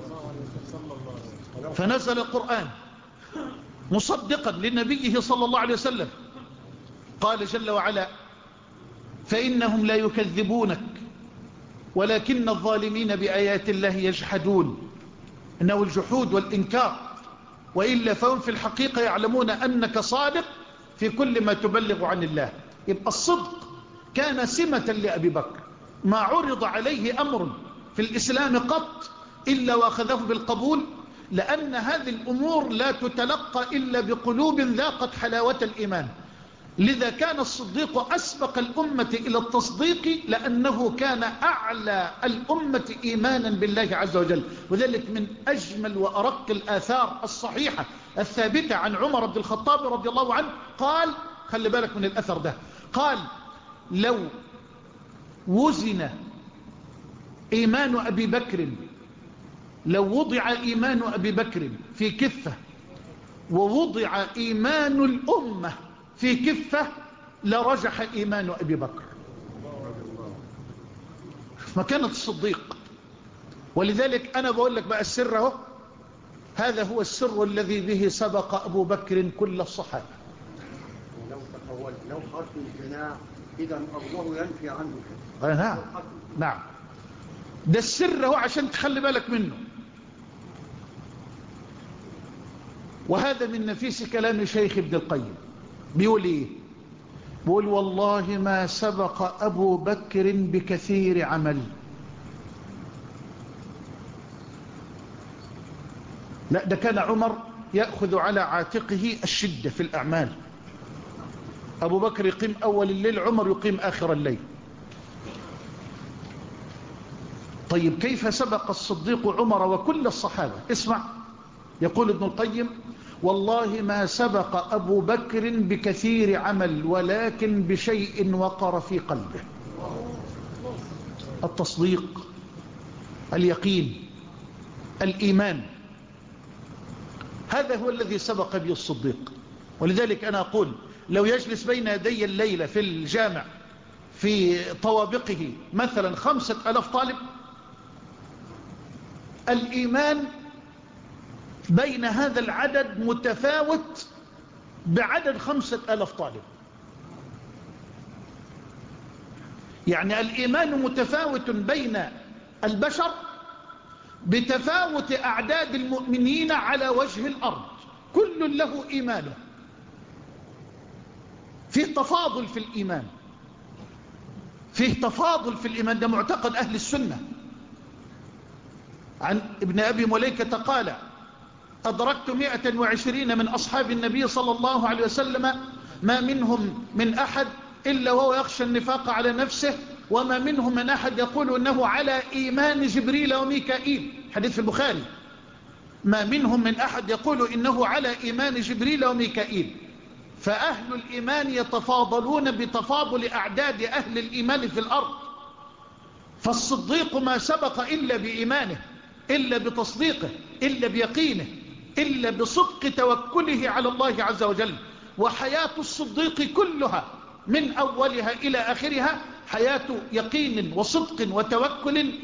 فنزل القرآن مصدقا لنبيه صلى الله عليه وسلم. قال جل وعلا فإنهم لا يكذبونك ولكن الظالمين بآيات الله يجحدون. إنه الجحود والإنكار، وإلا فهم في الحقيقة يعلمون أنك صادق في كل ما تبلغ عن الله. يبقى الصدق كان سمة لأبي بكر. ما عرض عليه أمر في الإسلام قط إلا وأخذه بالقبول، لأن هذه الأمور لا تتلقى إلا بقلوب ذاقت حلاوة الإيمان. لذا كان الصديق أسبق الأمة إلى التصديق لأنه كان أعلى الأمة إيمانا بالله عز وجل. وذلك من أجمل وأرق الآثار الصحيحة الثابتة عن عمر بن الخطاب رضي الله عنه. قال خلي بالك من الأثر ده. قال لو وزن إيمان أبي بكر، لو وضع إيمان أبي بكر في كفة ووضع إيمان الأمة في كفة لرجح إيمان أبي بكر. مكانة الصديق. ولذلك أنا بقول لك بقى السر اهو. هذا هو السر الذي به سبق أبو بكر كل الصحابة. لو تقول لو حرف الجناح إذا الله ينفي عنه. نعم نعم. ده السر هو عشان تخلي بالك منه. وهذا من نفيس كلام شيخ ابن القيم. بيقول ايه؟ بيقول والله ما سبق أبو بكر بكثير عمل. لا، ده كان عمر يأخذ على عاتقه الشدة في الأعمال. أبو بكر يقيم أول الليل، عمر يقيم آخر الليل. طيب كيف سبق الصديق عمر وكل الصحابة؟ اسمع. يقول ابن القيم والله ما سبق أبو بكر بكثير عمل ولكن بشيء وقر في قلبه. التصديق، اليقين، الإيمان. هذا هو الذي سبق به الصديق. ولذلك أنا أقول لو يجلس بين يدي الليلة في الجامع في طوابقه مثلا خمسة ألاف طالب، الإيمان بين هذا العدد متفاوت بعدد خمسة ألاف طالب. يعني الإيمان متفاوت بين البشر بتفاوت أعداد المؤمنين على وجه الأرض. كل له إيمانه، فيه تفاضل في الإيمان، فيه تفاضل في الإيمان. ده معتقد أهل السنة. عن ابن أبي مليكة قال أدركت مئة وعشرين من أصحاب النبي صلى الله عليه وسلم ما منهم من أحد إلا وهو يخشى النفاق على نفسه، وما منهم من أحد يقول أنه على إيمان جبريل وميكائيل، حديث في البخاري، ما منهم من أحد يقول إنه على إيمان جبريل وميكائيل. فأهل الإيمان يتفاضلون بتفاضل أعداد أهل الإيمان في الأرض، فالصديق ما سبق إلا بإيمانه، إلا بتصديقه، إلا بيقينه، إلا بصدق توكله على الله عز وجل. وحياة الصديق كلها من أولها إلى آخرها حياة يقين وصدق وتوكل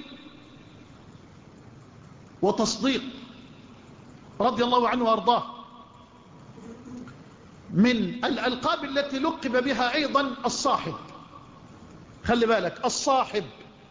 وتصديق، رضي الله عنه وارضاه. من الألقاب التي لقب بها أيضا الصاحب، خلي بالك، الصاحب،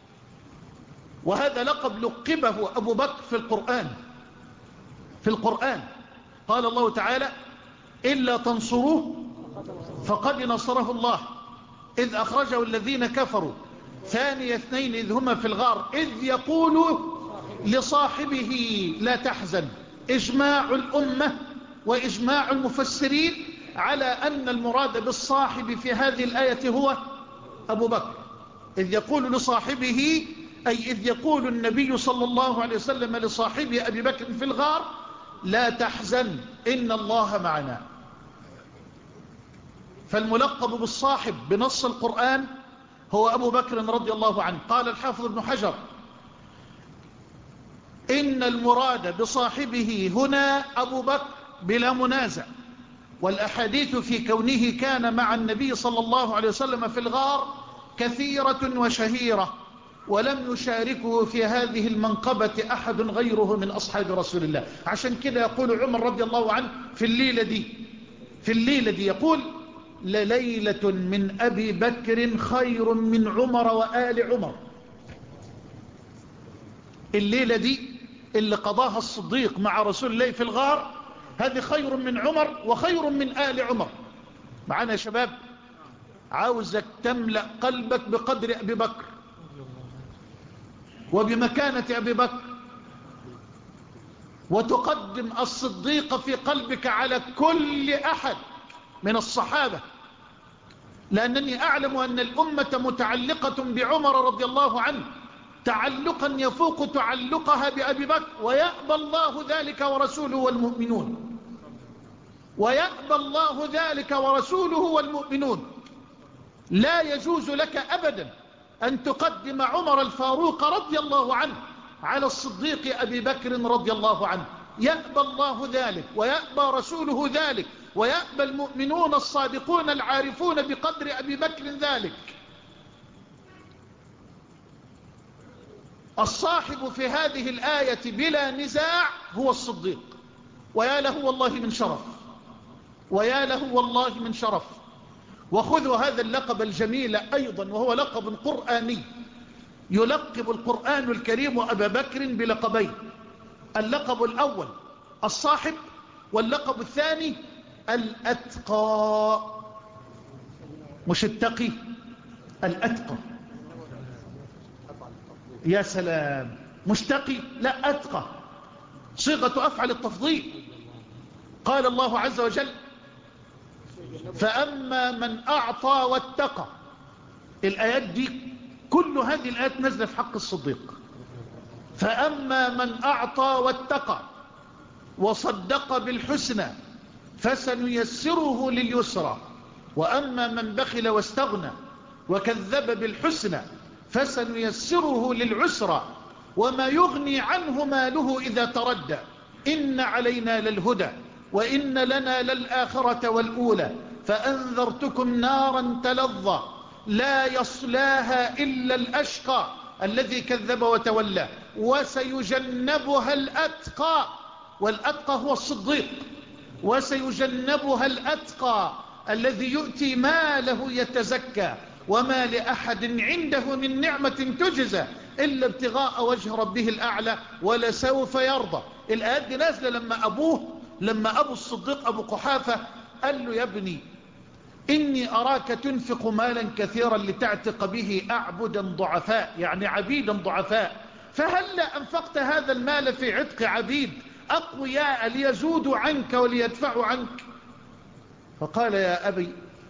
وهذا لقب لقبه أبو بكر في القرآن. في القرآن قال الله تعالى: إلا تنصروه فقد نصره الله إذ أخرجه الذين كفروا ثاني اثنين إذ هما في الغار إذ يقول لصاحبه لا تحزن. إجماع الأمة وإجماع المفسرين على أن المراد بالصاحب في هذه الآية هو أبو بكر. إذ يقول لصاحبه أي إذ يقول النبي صلى الله عليه وسلم لصاحبه أبي بكر في الغار: لا تحزن إن الله معنا. فالملقب بالصاحب بنص القرآن هو أبو بكر رضي الله عنه. قال الحافظ ابن حجر: إن المراد بصاحبه هنا أبو بكر بلا منازع، والأحاديث في كونه كان مع النبي صلى الله عليه وسلم في الغار كثيرة وشهيرة، ولم يشاركه في هذه المنقبة أحد غيره من أصحاب رسول الله. عشان كده يقول عمر رضي الله عنه في الليلة دي في الليلة دي يقول: لليلة من أبي بكر خير من عمر وآل عمر. الليلة دي اللي قضاها الصديق مع رسول الله في الغار هذه خير من عمر وخير من آل عمر. معنا يا شباب؟ عاوزك تملأ قلبك بقدر أبي بكر وبمكانة أبي بكر، وتقدم الصديق في قلبك على كل أحد من الصحابة، لأنني أعلم أن الأمة متعلقة بعمر رضي الله عنه تعلقا يفوق تعلقها بأبي بكر، ويأبى الله ذلك ورسوله والمؤمنون، ويأبى الله ذلك ورسوله والمؤمنون. لا يجوز لك أبدا أن تقدم عمر الفاروق رضي الله عنه على الصديق أبي بكر رضي الله عنه. يأبى الله ذلك ويأبى رسوله ذلك ويأبى المؤمنون الصادقون العارفون بقدر أبي بكر ذلك. الصاحب في هذه الآية بلا نزاع هو الصديق، ويا له والله من شرف، ويا له والله من شرف. وخذوا هذا اللقب الجميل أيضا، وهو لقب قرآني. يلقب القرآن الكريم أبا بكر بلقبين: اللقب الأول الصاحب، واللقب الثاني الأتقى. مش التقي، الأتقى. يا سلام، مش تقي، لا أتقى، صيغة أفعل التفضيل. قال الله عز وجل: فأما من أعطى واتقى. الآيات دي كل هذه الآيات نزلت في حق الصديق. فأما من أعطى واتقى وصدق بالحسنى فسنيسره لليسرى، وأما من بخل واستغنى وكذب بالحسنى فسنيسره للعسرى، وما يغني عنه ماله إذا تردى. إن علينا للهدى وإن لنا للآخرة والأولى فأنذرتكم نارا تلظى لا يصلاها إلا الأشقى الذي كذب وتولى وسيجنبها الأتقى. والأتقى هو الصديق. وسيجنبها الأتقى الذي يؤتي ماله يتزكى وما لأحد عنده من نعمة تجزى إلا ابتغاء وجه ربه الأعلى ولسوف يرضى. الآيات دي نازلة لما أبوه لما أبو الصديق أبو قحافة قال له: يا ابني إني أراك تنفق مالا كثيرا لتعتق به أعبدا ضعفاء، يعني عبيدا ضعفاء، فهل أنفقت هذا المال في عتق عبيد أقوياء ليزودوا عنك وليدفعوا عنك؟ فقال: يا أبي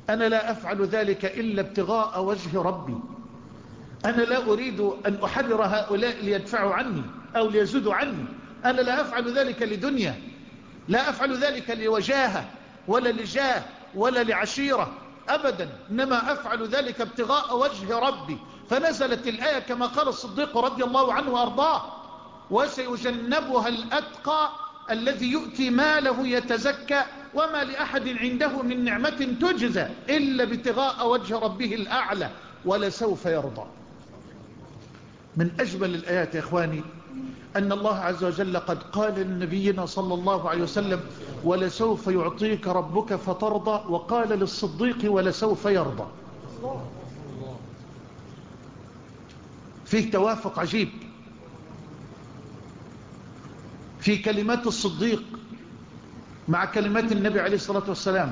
أنا لا أفعل ذلك إلا ابتغاء وجه ربي، أنا لا أريد أن أحرر هؤلاء ليدفعوا عني أو ليزودوا عني، أنا لا أفعل ذلك لدنيا، لا أفعل ذلك لوجاهة ولا لجاه ولا لعشيرة أبدا، إنما أفعل ذلك ابتغاء وجه ربي. فنزلت الآية كما قال الصديق رضي الله عنه وأرضاه: وسيجنبها الأتقى الذي يؤتي ماله يتزكى وما لأحد عنده من نعمة تجزى إلا ابتغاء وجه ربه الأعلى ولسوف يرضى. من أجمل الآيات يا إخواني أن الله عز وجل قد قال لنبينا صلى الله عليه وسلم: ولسوف يعطيك ربك فترضى، وقال للصديق: ولسوف يرضى. فيه توافق عجيب في كلمات الصديق مع كلمات النبي عليه الصلاة والسلام.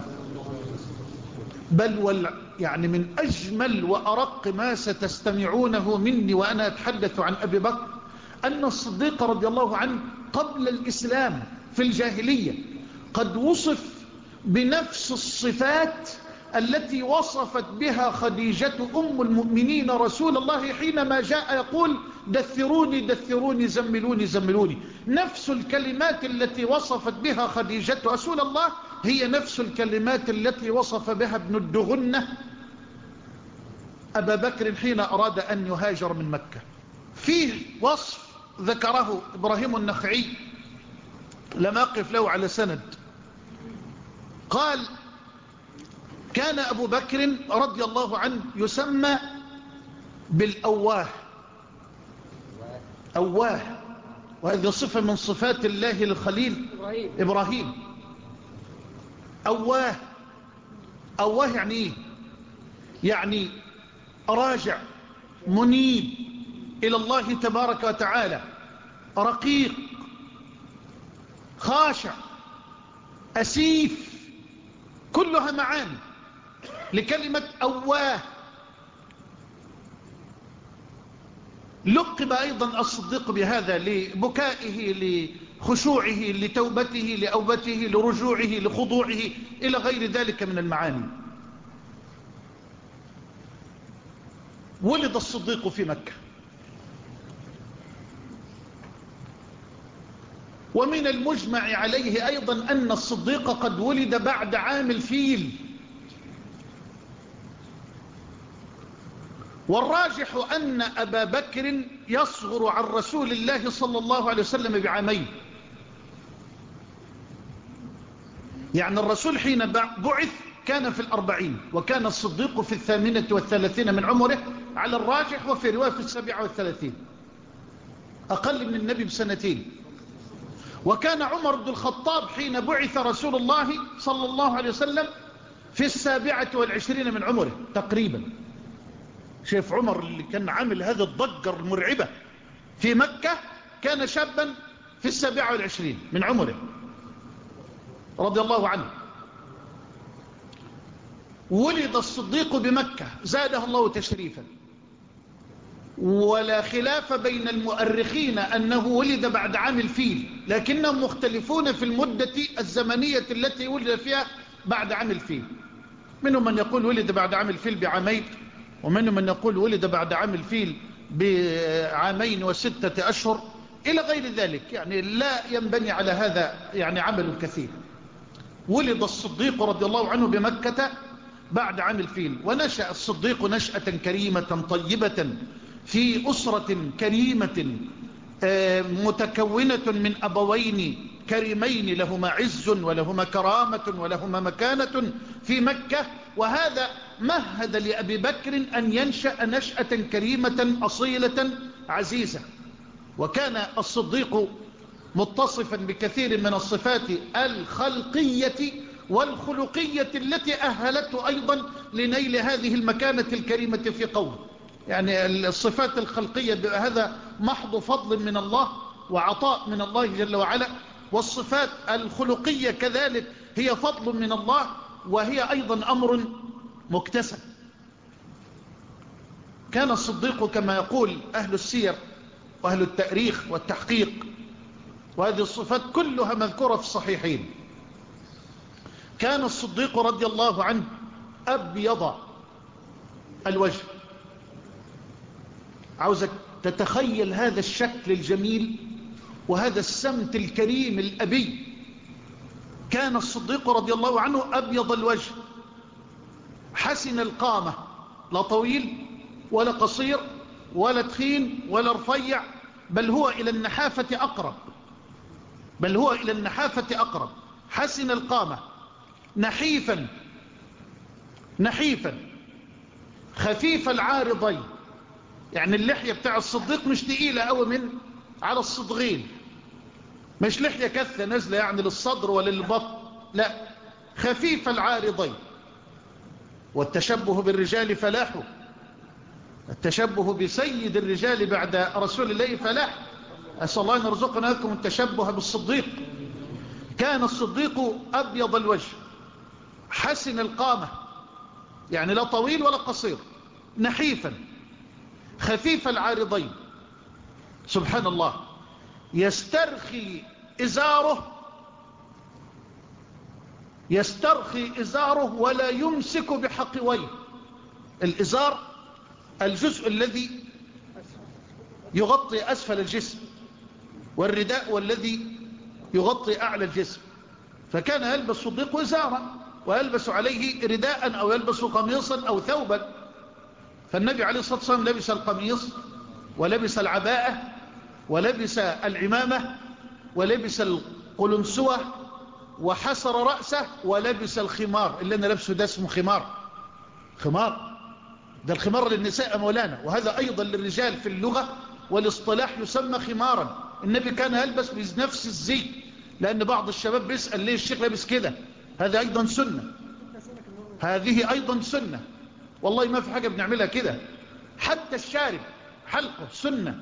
بل وال يعني من أجمل وأرق ما ستستمعونه مني وأنا أتحدث عن أبي بكر أن الصديق رضي الله عنه قبل الإسلام في الجاهلية قد وصف بنفس الصفات التي وصفت بها خديجة أم المؤمنين رسول الله حينما جاء يقول: دثروني دثروني زملوني زملوني. نفس الكلمات التي وصفت بها خديجة رسول الله هي نفس الكلمات التي وصف بها ابن الدغنة أبا بكر حين أراد أن يهاجر من مكة. فيه وصف ذكره إبراهيم النخعي لم أقف له على سند، قال: كان أبو بكر رضي الله عنه يسمى بالأواه. أواه، وهذه صفة من صفات الله للخليل إبراهيم. أواه، أواه يعني إيه؟ يعني راجع منيب إلى الله تبارك وتعالى، رقيق خاشع أسيف، كلها معاني لكلمة أواه. لقب أيضا الصديق بهذا لبكائه، لخشوعه، لتوبته، لأوبته، لرجوعه، لخضوعه، إلى غير ذلك من المعاني. ولد الصديق في مكة، ومن المجمع عليه أيضا أن الصديق قد ولد بعد عام الفيل، والراجح أن أبا بكر يصغر عن رسول الله صلى الله عليه وسلم بعامين. يعني الرسول حين بعث كان في الأربعين، وكان الصديق في الثامنة والثلاثين من عمره على الراجح، وفي رواية في السابعة والثلاثين، أقل من النبي بسنتين. وكان عمر بن الخطاب حين بعث رسول الله صلى الله عليه وسلم في السابعة والعشرين من عمره تقريبا. شايف عمر اللي كان عامل هذا الضجة المرعبة في مكة كان شابا في السابعة والعشرين من عمره رضي الله عنه. ولد الصديق بمكة زادها الله تشريفا، ولا خلاف بين المؤرخين أنه ولد بعد عام الفيل، لكنهم مختلفون في المدة الزمنية التي ولد فيها بعد عام الفيل. منهم من يقول ولد بعد عام الفيل بعامين، ومنهم من يقول ولد بعد عام الفيل بعامين وستة أشهر إلى غير ذلك. يعني لا ينبني على هذا يعني عمل كثير. ولد الصديق رضي الله عنه بمكة بعد عام الفيل، ونشأ الصديق نشأة كريمة طيبة في أسرة كريمة متكونة من أبوين كريمين لهما عز ولهما كرامة ولهما مكانة في مكة. وهذا مهد لأبي بكر أن ينشأ نشأة كريمة أصيلة عزيزة. وكان الصديق متصفا بكثير من الصفات الخلقية والخلقية التي أهلته أيضا لنيل هذه المكانة الكريمة في قوم. يعني الصفات الخلقية هذا محض فضل من الله وعطاء من الله جل وعلا، والصفات الخلقية كذلك هي فضل من الله، وهي أيضا أمر مكتسب. كان الصديق كما يقول أهل السير وأهل التاريخ والتحقيق، وهذه الصفات كلها مذكورة في الصحيحين، كان الصديق رضي الله عنه أبيض الوجه. عاوزك تتخيل هذا الشكل الجميل وهذا السمت الكريم الأبي. كان الصديق رضي الله عنه أبيض الوجه حسن القامة، لا طويل ولا قصير ولا تخين ولا رفيع، بل هو إلى النحافة أقرب بل هو إلى النحافة أقرب حسن القامة، نحيفا نحيفا خفيف العارضين. يعني اللحية بتاع الصديق مش تقيلة قوي من على الصدغين، مش لحية كثة نزلة يعني للصدر ولا للبطن، لا، خفيف العارضين. والتشبه بالرجال فلاح، التشبه بسيد الرجال بعد رسول الله فلاح. أسأل الله أن يرزقنا لكم التشبه بالصديق. كان الصديق أبيض الوجه حسن القامة، يعني لا طويل ولا قصير، نحيفا خفيف العارضين. سبحان الله. يسترخي إزاره يسترخي إزاره ولا يمسك بحقويه. الإزار الجزء الذي يغطي أسفل الجسم، والرداء والذي يغطي أعلى الجسم. فكان يلبس صديق إزارا ويلبس عليه رداء أو يلبس قميصا أو ثوبا. فالنبي عليه الصلاة والسلام لبس القميص ولبس العباءة ولبس العمامة ولبس القلنسوة وحسر رأسه ولبس الخمار. اللي أنا لبسه ده اسمه خمار. خمار ده الخمار للنساء مولانا، وهذا أيضا للرجال في اللغة والاصطلاح يسمى خمارا. النبي كان يلبس بنفس الزي، لأن بعض الشباب بيسأل ليه الشيخ لابس كده. هذا أيضا سنة، هذه أيضا سنة، والله ما في حاجة بنعملها كده. حتى الشارب حلقه سنة،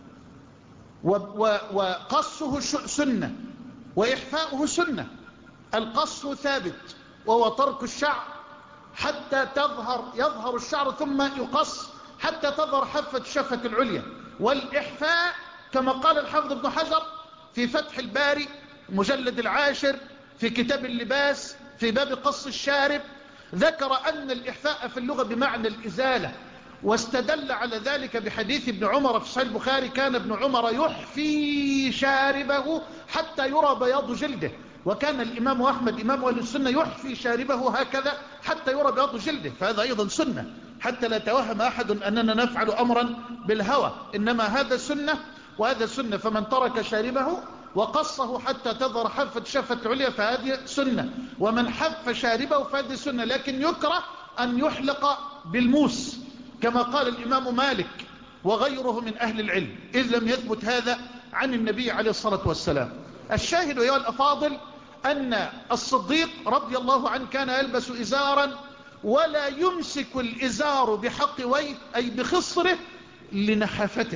وقصه سنة، وإحفاؤه سنة. القص ثابت وهو ترك الشعر حتى تظهر يظهر الشعر ثم يقص حتى تظهر حافة الشفة العليا. والإحفاء كما قال الحافظ ابن حجر في فتح الباري مجلد العاشر في كتاب اللباس في باب قص الشارب، ذكر أن الإحفاء في اللغة بمعنى الإزالة، واستدل على ذلك بحديث ابن عمر في صحيح البخاري: كان ابن عمر يحفي شاربه حتى يرى بياض جلده. وكان الإمام أحمد إمام أهل السنة يحفي شاربه هكذا حتى يرى بياض جلده. فهذا أيضا سنة، حتى لا توهم أحد أننا نفعل أمرا بالهوى، إنما هذا سنة وهذا سنة. فمن ترك شاربه وقصه حتى تظهر حافة شفة العليا فهذه سنة، ومن حف شاربه فهذه سنة. لكن يكره أن يحلق بالموس كما قال الإمام مالك وغيره من أهل العلم، إذ لم يثبت هذا عن النبي عليه الصلاة والسلام. الشاهد أيها الأفاضل أن الصديق رضي الله عنه كان يلبس إزارا ولا يمسك الإزار بحقويه أي بخصره لنحافته.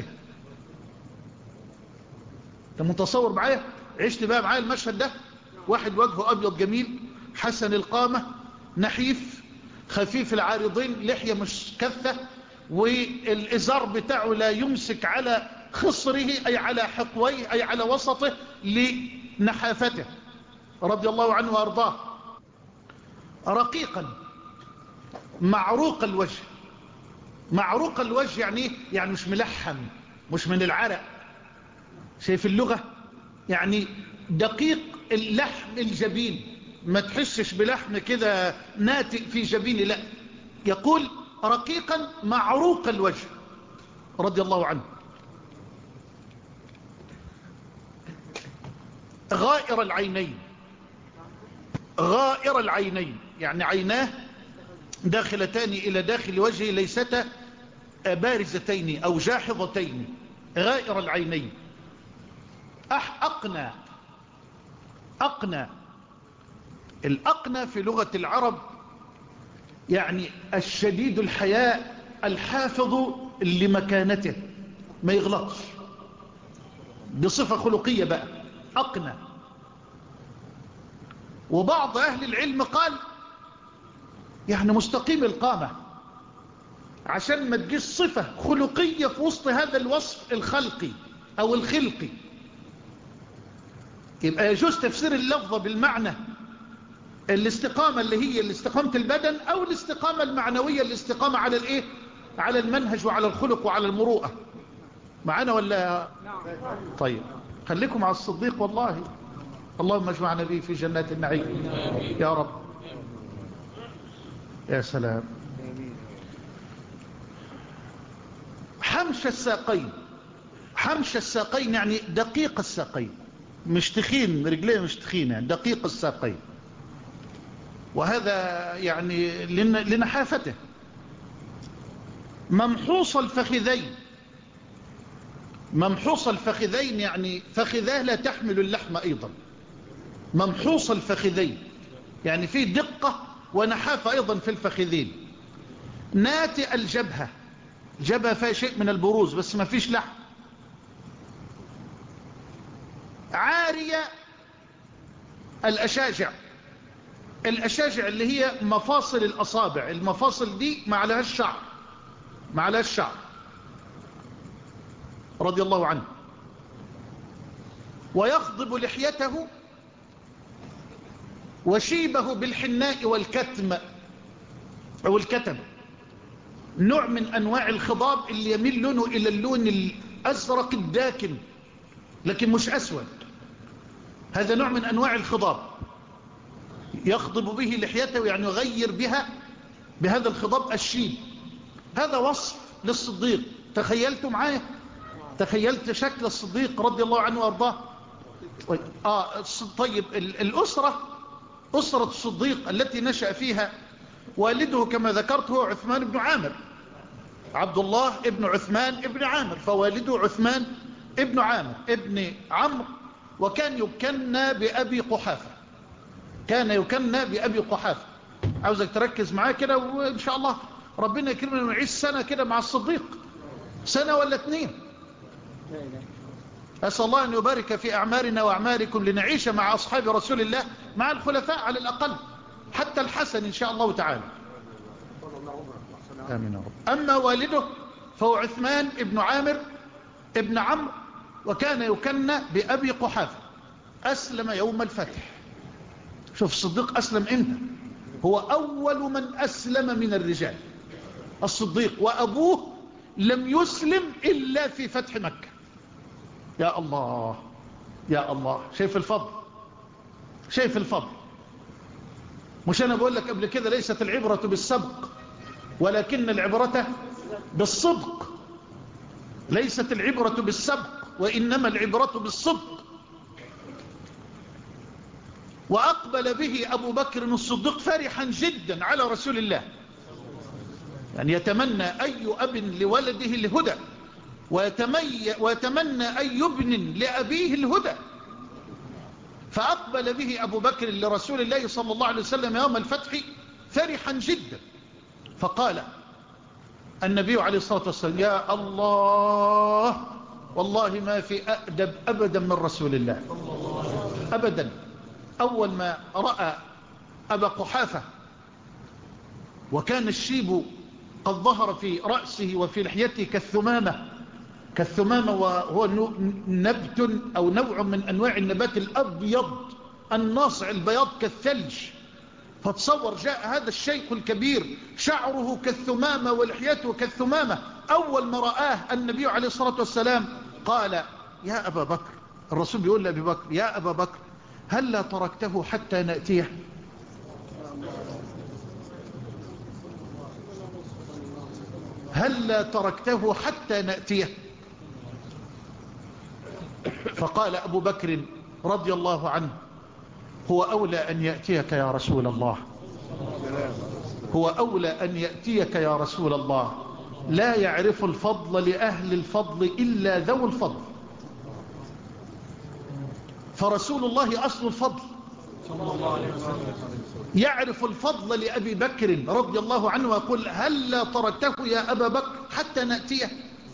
انت متصور معايا؟ عشت بقى معايا المشهد ده؟ واحد وجهه أبيض جميل حسن القامة نحيف خفيف العارضين، لحية مش كثة، والإزار بتاعه لا يمسك على خصره أي على حقويه أي على وسطه لنحافته رضي الله عنه وأرضاه. رقيقا معروق الوجه. معروق الوجه يعني يعني مش ملحم، مش من العرق. شايف اللغة؟ يعني دقيق اللحم الجبين، ما تحسش بلحم كده ناتئ في جبيني، لا، يقول رقيقا معروق الوجه رضي الله عنه. غائر العينين. غائر العينين يعني عيناه داخلتان إلى داخل وجهه، ليستا بارزتين أو جاحظتين. غائر العينين. أح أقنى. أقنى الأقنى في لغة العرب يعني الشديد الحياء الحافظ لمكانته، ما يغلطش، بصفة خلقية بقى. أقنى. وبعض أهل العلم قال يعني مستقيم القامة، عشان ما تجيش صفة خلقية في وسط هذا الوصف الخلقي أو الخلقي. يبقى يجوز تفسير اللفظة بالمعنى الاستقامة اللي هي الاستقامة البدن، أو الاستقامة المعنوية الاستقامة على الإيه؟ على المنهج وعلى الخلق وعلى المروءة. معنا ولا؟ طيب خليكم على الصديق والله. اللهم اجمعنا به في جنات النعيم يا رب. يا سلام. حمش الساقين. حمش الساقين يعني دقيق الساقين، مش تخين، رجليه مش تخين، يعني دقيق الساقين. وهذا يعني لنحافته. ممحوص الفخذين. ممحوص الفخذين يعني فخذاه لا تحمل اللحم أيضا. ممحوص الفخذين يعني في دقة ونحافة أيضا في الفخذين. ناتئ الجبهة. الجبهة فيها شيء من البروز بس ما فيش لحم. عارية الأشاجع. الأشاجع اللي هي مفاصل الأصابع، المفاصل دي ما عليها الشعر، ما عليها الشعر، رضي الله عنه. ويخضب لحيته وشيبه بالحناء والكتم أو الكتم، نوع من أنواع الخضاب اللي يميل لونه إلى اللون الأزرق الداكن لكن مش أسود. هذا نوع من أنواع الخضاب يخضب به لحيته، يعني يغير بها بهذا الخضاب الشيب. هذا وصف للصديق. تخيلت معايا؟ تخيلت شكل الصديق رضي الله عنه وارضاه. آه طيب الأسرة، أسرة الصديق التي نشأ فيها والده كما ذكرت هو عثمان بن عامر، عبد الله ابن عثمان ابن عامر، فوالده عثمان ابن عامر ابن عمرو، وكان يكنى بأبي قحافة. كان يكنى بأبي قحافة. عاوزك تركز معاه كده، وإن شاء الله ربنا يكرمنا ونعيش سنة كده مع الصديق، سنة ولا اتنين. أسأل الله أن يبارك في أعمارنا وأعماركم لنعيش مع أصحاب رسول الله، مع الخلفاء على الأقل، حتى الحسن إن شاء الله تعالى. آمين. أما والده فهو عثمان ابن عامر ابن عمرو، وكان يكنى بأبي قحافة. أسلم يوم الفتح. شوف الصديق أسلم إمتى؟ هو أول من أسلم من الرجال الصديق، وأبوه لم يسلم إلا في فتح مكة. يا الله يا الله، شايف الفضل، شايف الفضل. مش أنا بقول لك قبل كده ليست العبرة بالسبق ولكن العبرة بالصدق. ليست العبرة بالسبق وإنما العبرة بالصدق. وأقبل به أبو بكر الصديق فرحا جدا على رسول الله، يعني يتمنى أي أب لولده الهدى، ويتمنى أي ابن لأبيه الهدى. فأقبل به أبو بكر لرسول الله صلى الله عليه وسلم يوم الفتح فرحا جدا. فقال النبي عليه الصلاة والسلام: يا الله، والله ما في أأدب أبدا من رسول الله أبدا. أول ما رأى أبا قحافة وكان الشيب قد ظهر في رأسه وفي لحيته كالثمامة، كالثمامة وهو نبت أو نوع من أنواع النبات الأبيض الناصع البياض كالثلج. فتصور جاء هذا الشيخ الكبير شعره كالثمامة ولحيته كالثمامة، أول ما رآه النبي عليه الصلاة والسلام قال: يا أبا بكر. الرسول بيقول لأبي بكر: يا أبا بكر، هل لا تركته حتى نأتيه؟ هل لا تركته حتى نأتيه؟ فقال أبو بكر رضي الله عنه: هو أولى أن يأتيك يا رسول الله، هو أولى أن يأتيك يا رسول الله. لا يعرف الفضل لأهل الفضل إلا ذو الفضل. فرسول الله أصل الفضل، يعرف الفضل لأبي بكر رضي الله عنه ويقول: هل لا تركته يا أبا بكر حتى نأتيه؟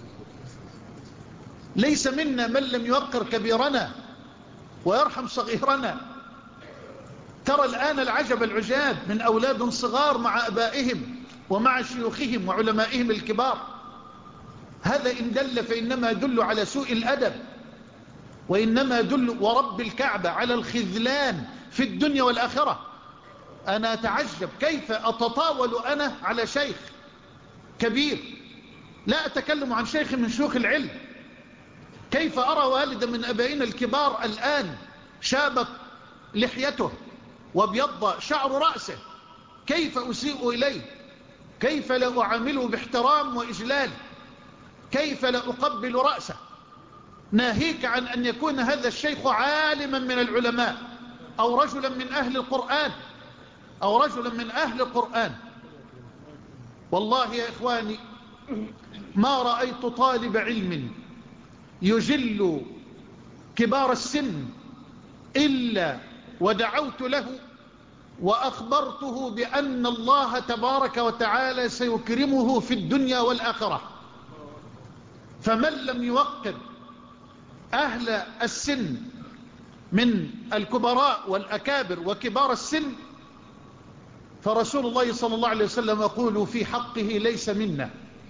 ليس منا من لم يوقر كبيرنا ويرحم صغيرنا. ترى الآن العجب العجاب من أولاد صغار مع أبائهم ومع شيوخهم وعلمائهم الكبار. هذا إن دل فإنما يدل على سوء الأدب، وإنما يدل ورب الكعبة على الخذلان في الدنيا والآخرة. أنا أتعجب كيف أتطاول أنا على شيخ كبير، لا أتكلم عن شيخ من شيوخ العلم، كيف أرى والدا من أبائنا الكبار الآن شابت لحيته وابيض شعر رأسه، كيف أسيء إليه؟ كيف لا أعامله باحترام وإجلال؟ كيف لا أقبل رأسه؟ ناهيك عن أن يكون هذا الشيخ عالما من العلماء أو رجلا من أهل القرآن أو رجلا من أهل القرآن. والله يا إخواني ما رأيت طالب علم يجل كبار السن إلا ودعوت له وأخبرته بأن الله تبارك وتعالى سيكرمه في الدنيا والآخرة. فمن لم يوقر أهل السن من الكبراء والأكابر وكبار السن فرسول الله صلى الله عليه وسلم يقول في حقه ليس منا.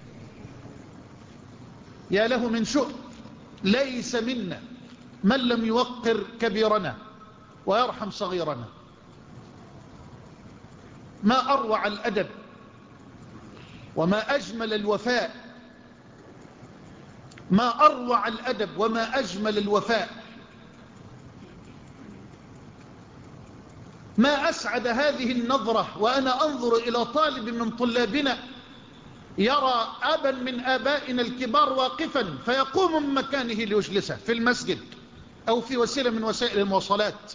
يا له من شؤم، ليس منا من لم يوقر كبيرنا ويرحم صغيرنا. ما أروع الأدب وما أجمل الوفاء، ما أروع الأدب وما أجمل الوفاء. ما أسعد هذه النظرة وأنا أنظر إلى طالب من طلابنا يرى أبا من آبائنا الكبار واقفا فيقوم من مكانه ليجلسه في المسجد أو في وسيلة من وسائل المواصلات.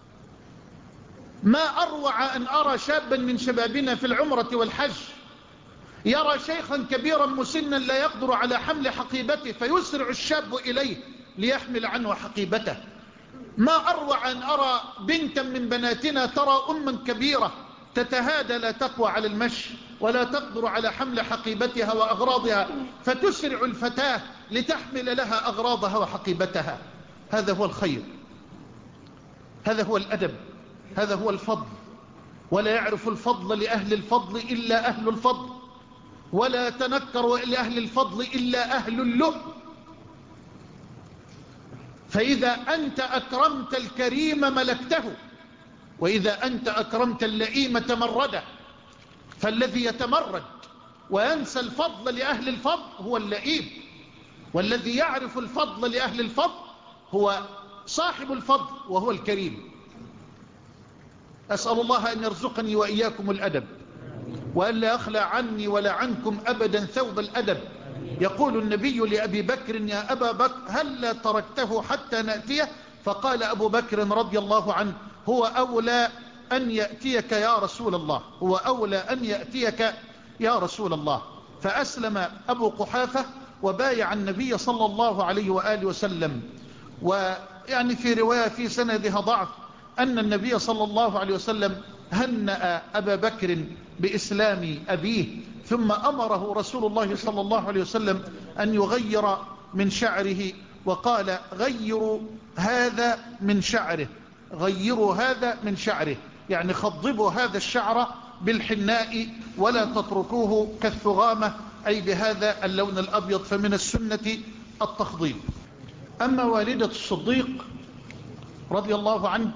ما أروع أن أرى شابا من شبابنا في العمرة والحج يرى شيخا كبيرا مسنا لا يقدر على حمل حقيبته فيسرع الشاب إليه ليحمل عنه حقيبته. ما أروع أن أرى بنتا من بناتنا ترى أما كبيرة تتهادى لا تقوى على المشي ولا تقدر على حمل حقيبتها وأغراضها فتسرع الفتاة لتحمل لها أغراضها وحقيبتها. هذا هو الخير، هذا هو الأدب، هذا هو الفضل. ولا يعرف الفضل لأهل الفضل إلا أهل الفضل، ولا تنكر لأهل الفضل إلا أهل اللؤم. فإذا أنت أكرمت الكريم ملكته، وإذا أنت أكرمت اللئيم تمرده. فالذي يتمرد وينسى الفضل لأهل الفضل هو اللئيم، والذي يعرف الفضل لأهل الفضل هو صاحب الفضل وهو الكريم. أسأل الله أن يرزقني وإياكم الأدب وأن لا أخلى عني ولا عنكم أبدا ثوب الأدب. يقول النبي لأبي بكر يا أبا بكر هل لا تركته حتى نأتيه؟ فقال أبو بكر رضي الله عنه هو أولى أن يأتيك يا رسول الله، هو أولى أن يأتيك يا رسول الله. فأسلم أبو قحافة وبايع النبي صلى الله عليه وآله وسلم. ويعني في رواية في سندها ضعف أن النبي صلى الله عليه وسلم هنأ أبا بكر بإسلام أبيه، ثم أمره رسول الله صلى الله عليه وسلم أن يغير من شعره وقال غيروا هذا من شعره، غيروا هذا من شعره، يعني خضبوا هذا الشعر بالحناء ولا تتركوه كالثغامة أي بهذا اللون الأبيض، فمن السنة التخضيب. أما والدة الصديق رضي الله عنه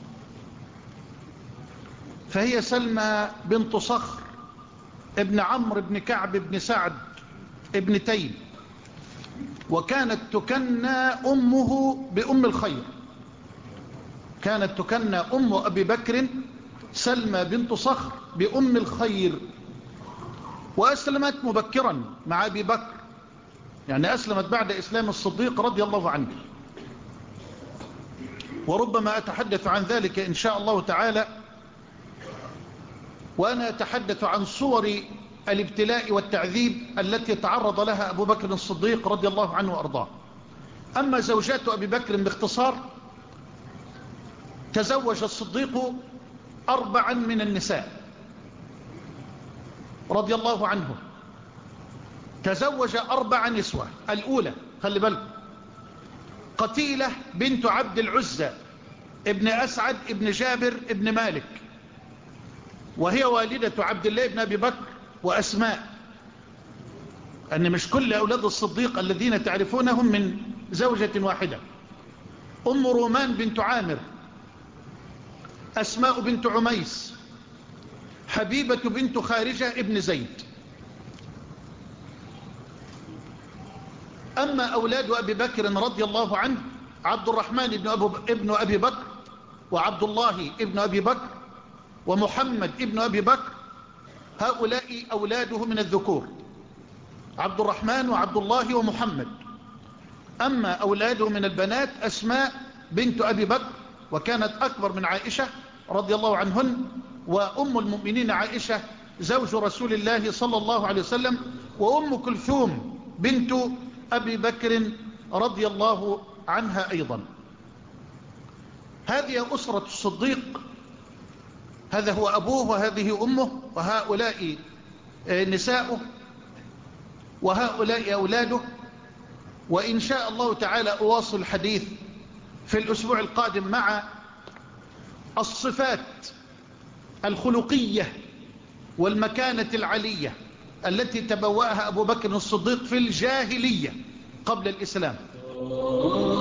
فهي سلمى بنت صخر ابن عمرو بن كعب بن سعد ابن تيم، وكانت تكنى أمه بأم الخير، كانت تكنى أم أبي بكر سلمى بنت صخر بأم الخير. وأسلمت مبكرا مع أبي بكر، يعني أسلمت بعد إسلام الصديق رضي الله عنه. وربما أتحدث عن ذلك إن شاء الله تعالى وأنا أتحدث عن صور الابتلاء والتعذيب التي تعرض لها أبو بكر الصديق رضي الله عنه وأرضاه. أما زوجات أبي بكر باختصار، تزوج الصديق أربعا من النساء رضي الله عنه. تزوج أربع نسوة. الأولى خلي بالكم قتيلة بنت عبد العزى ابن أسعد ابن جابر ابن مالك، وهي والدة عبد الله بن أبي بكر وأسماء، أن مش كل أولاد الصديق الذين تعرفونهم من زوجة واحدة. أم رومان بنت عامر، أسماء بنت عميس، حبيبة بنت خارجة ابن زيد. أما أولاد أبي بكر رضي الله عنه عبد الرحمن ابن, ابن أبي بكر، وعبد الله ابن أبي بكر، ومحمد ابن أبي بكر، هؤلاء أولاده من الذكور، عبد الرحمن وعبد الله ومحمد. أما أولاده من البنات أسماء بنت أبي بكر، وكانت أكبر من عائشة رضي الله عنهن، وأم المؤمنين عائشة زوج رسول الله صلى الله عليه وسلم، وأم كلثوم بنت أبي بكر رضي الله عنها أيضا. هذه أسرة الصديق، هذا هو أبوه وهذه أمه، وهؤلاء نساؤه، وهؤلاء أولاده. وإن شاء الله تعالى أواصل الحديث في الأسبوع القادم مع الصفات الخلقية والمكانة العلية التي تبوأها أبو بكر الصديق في الجاهلية قبل الإسلام.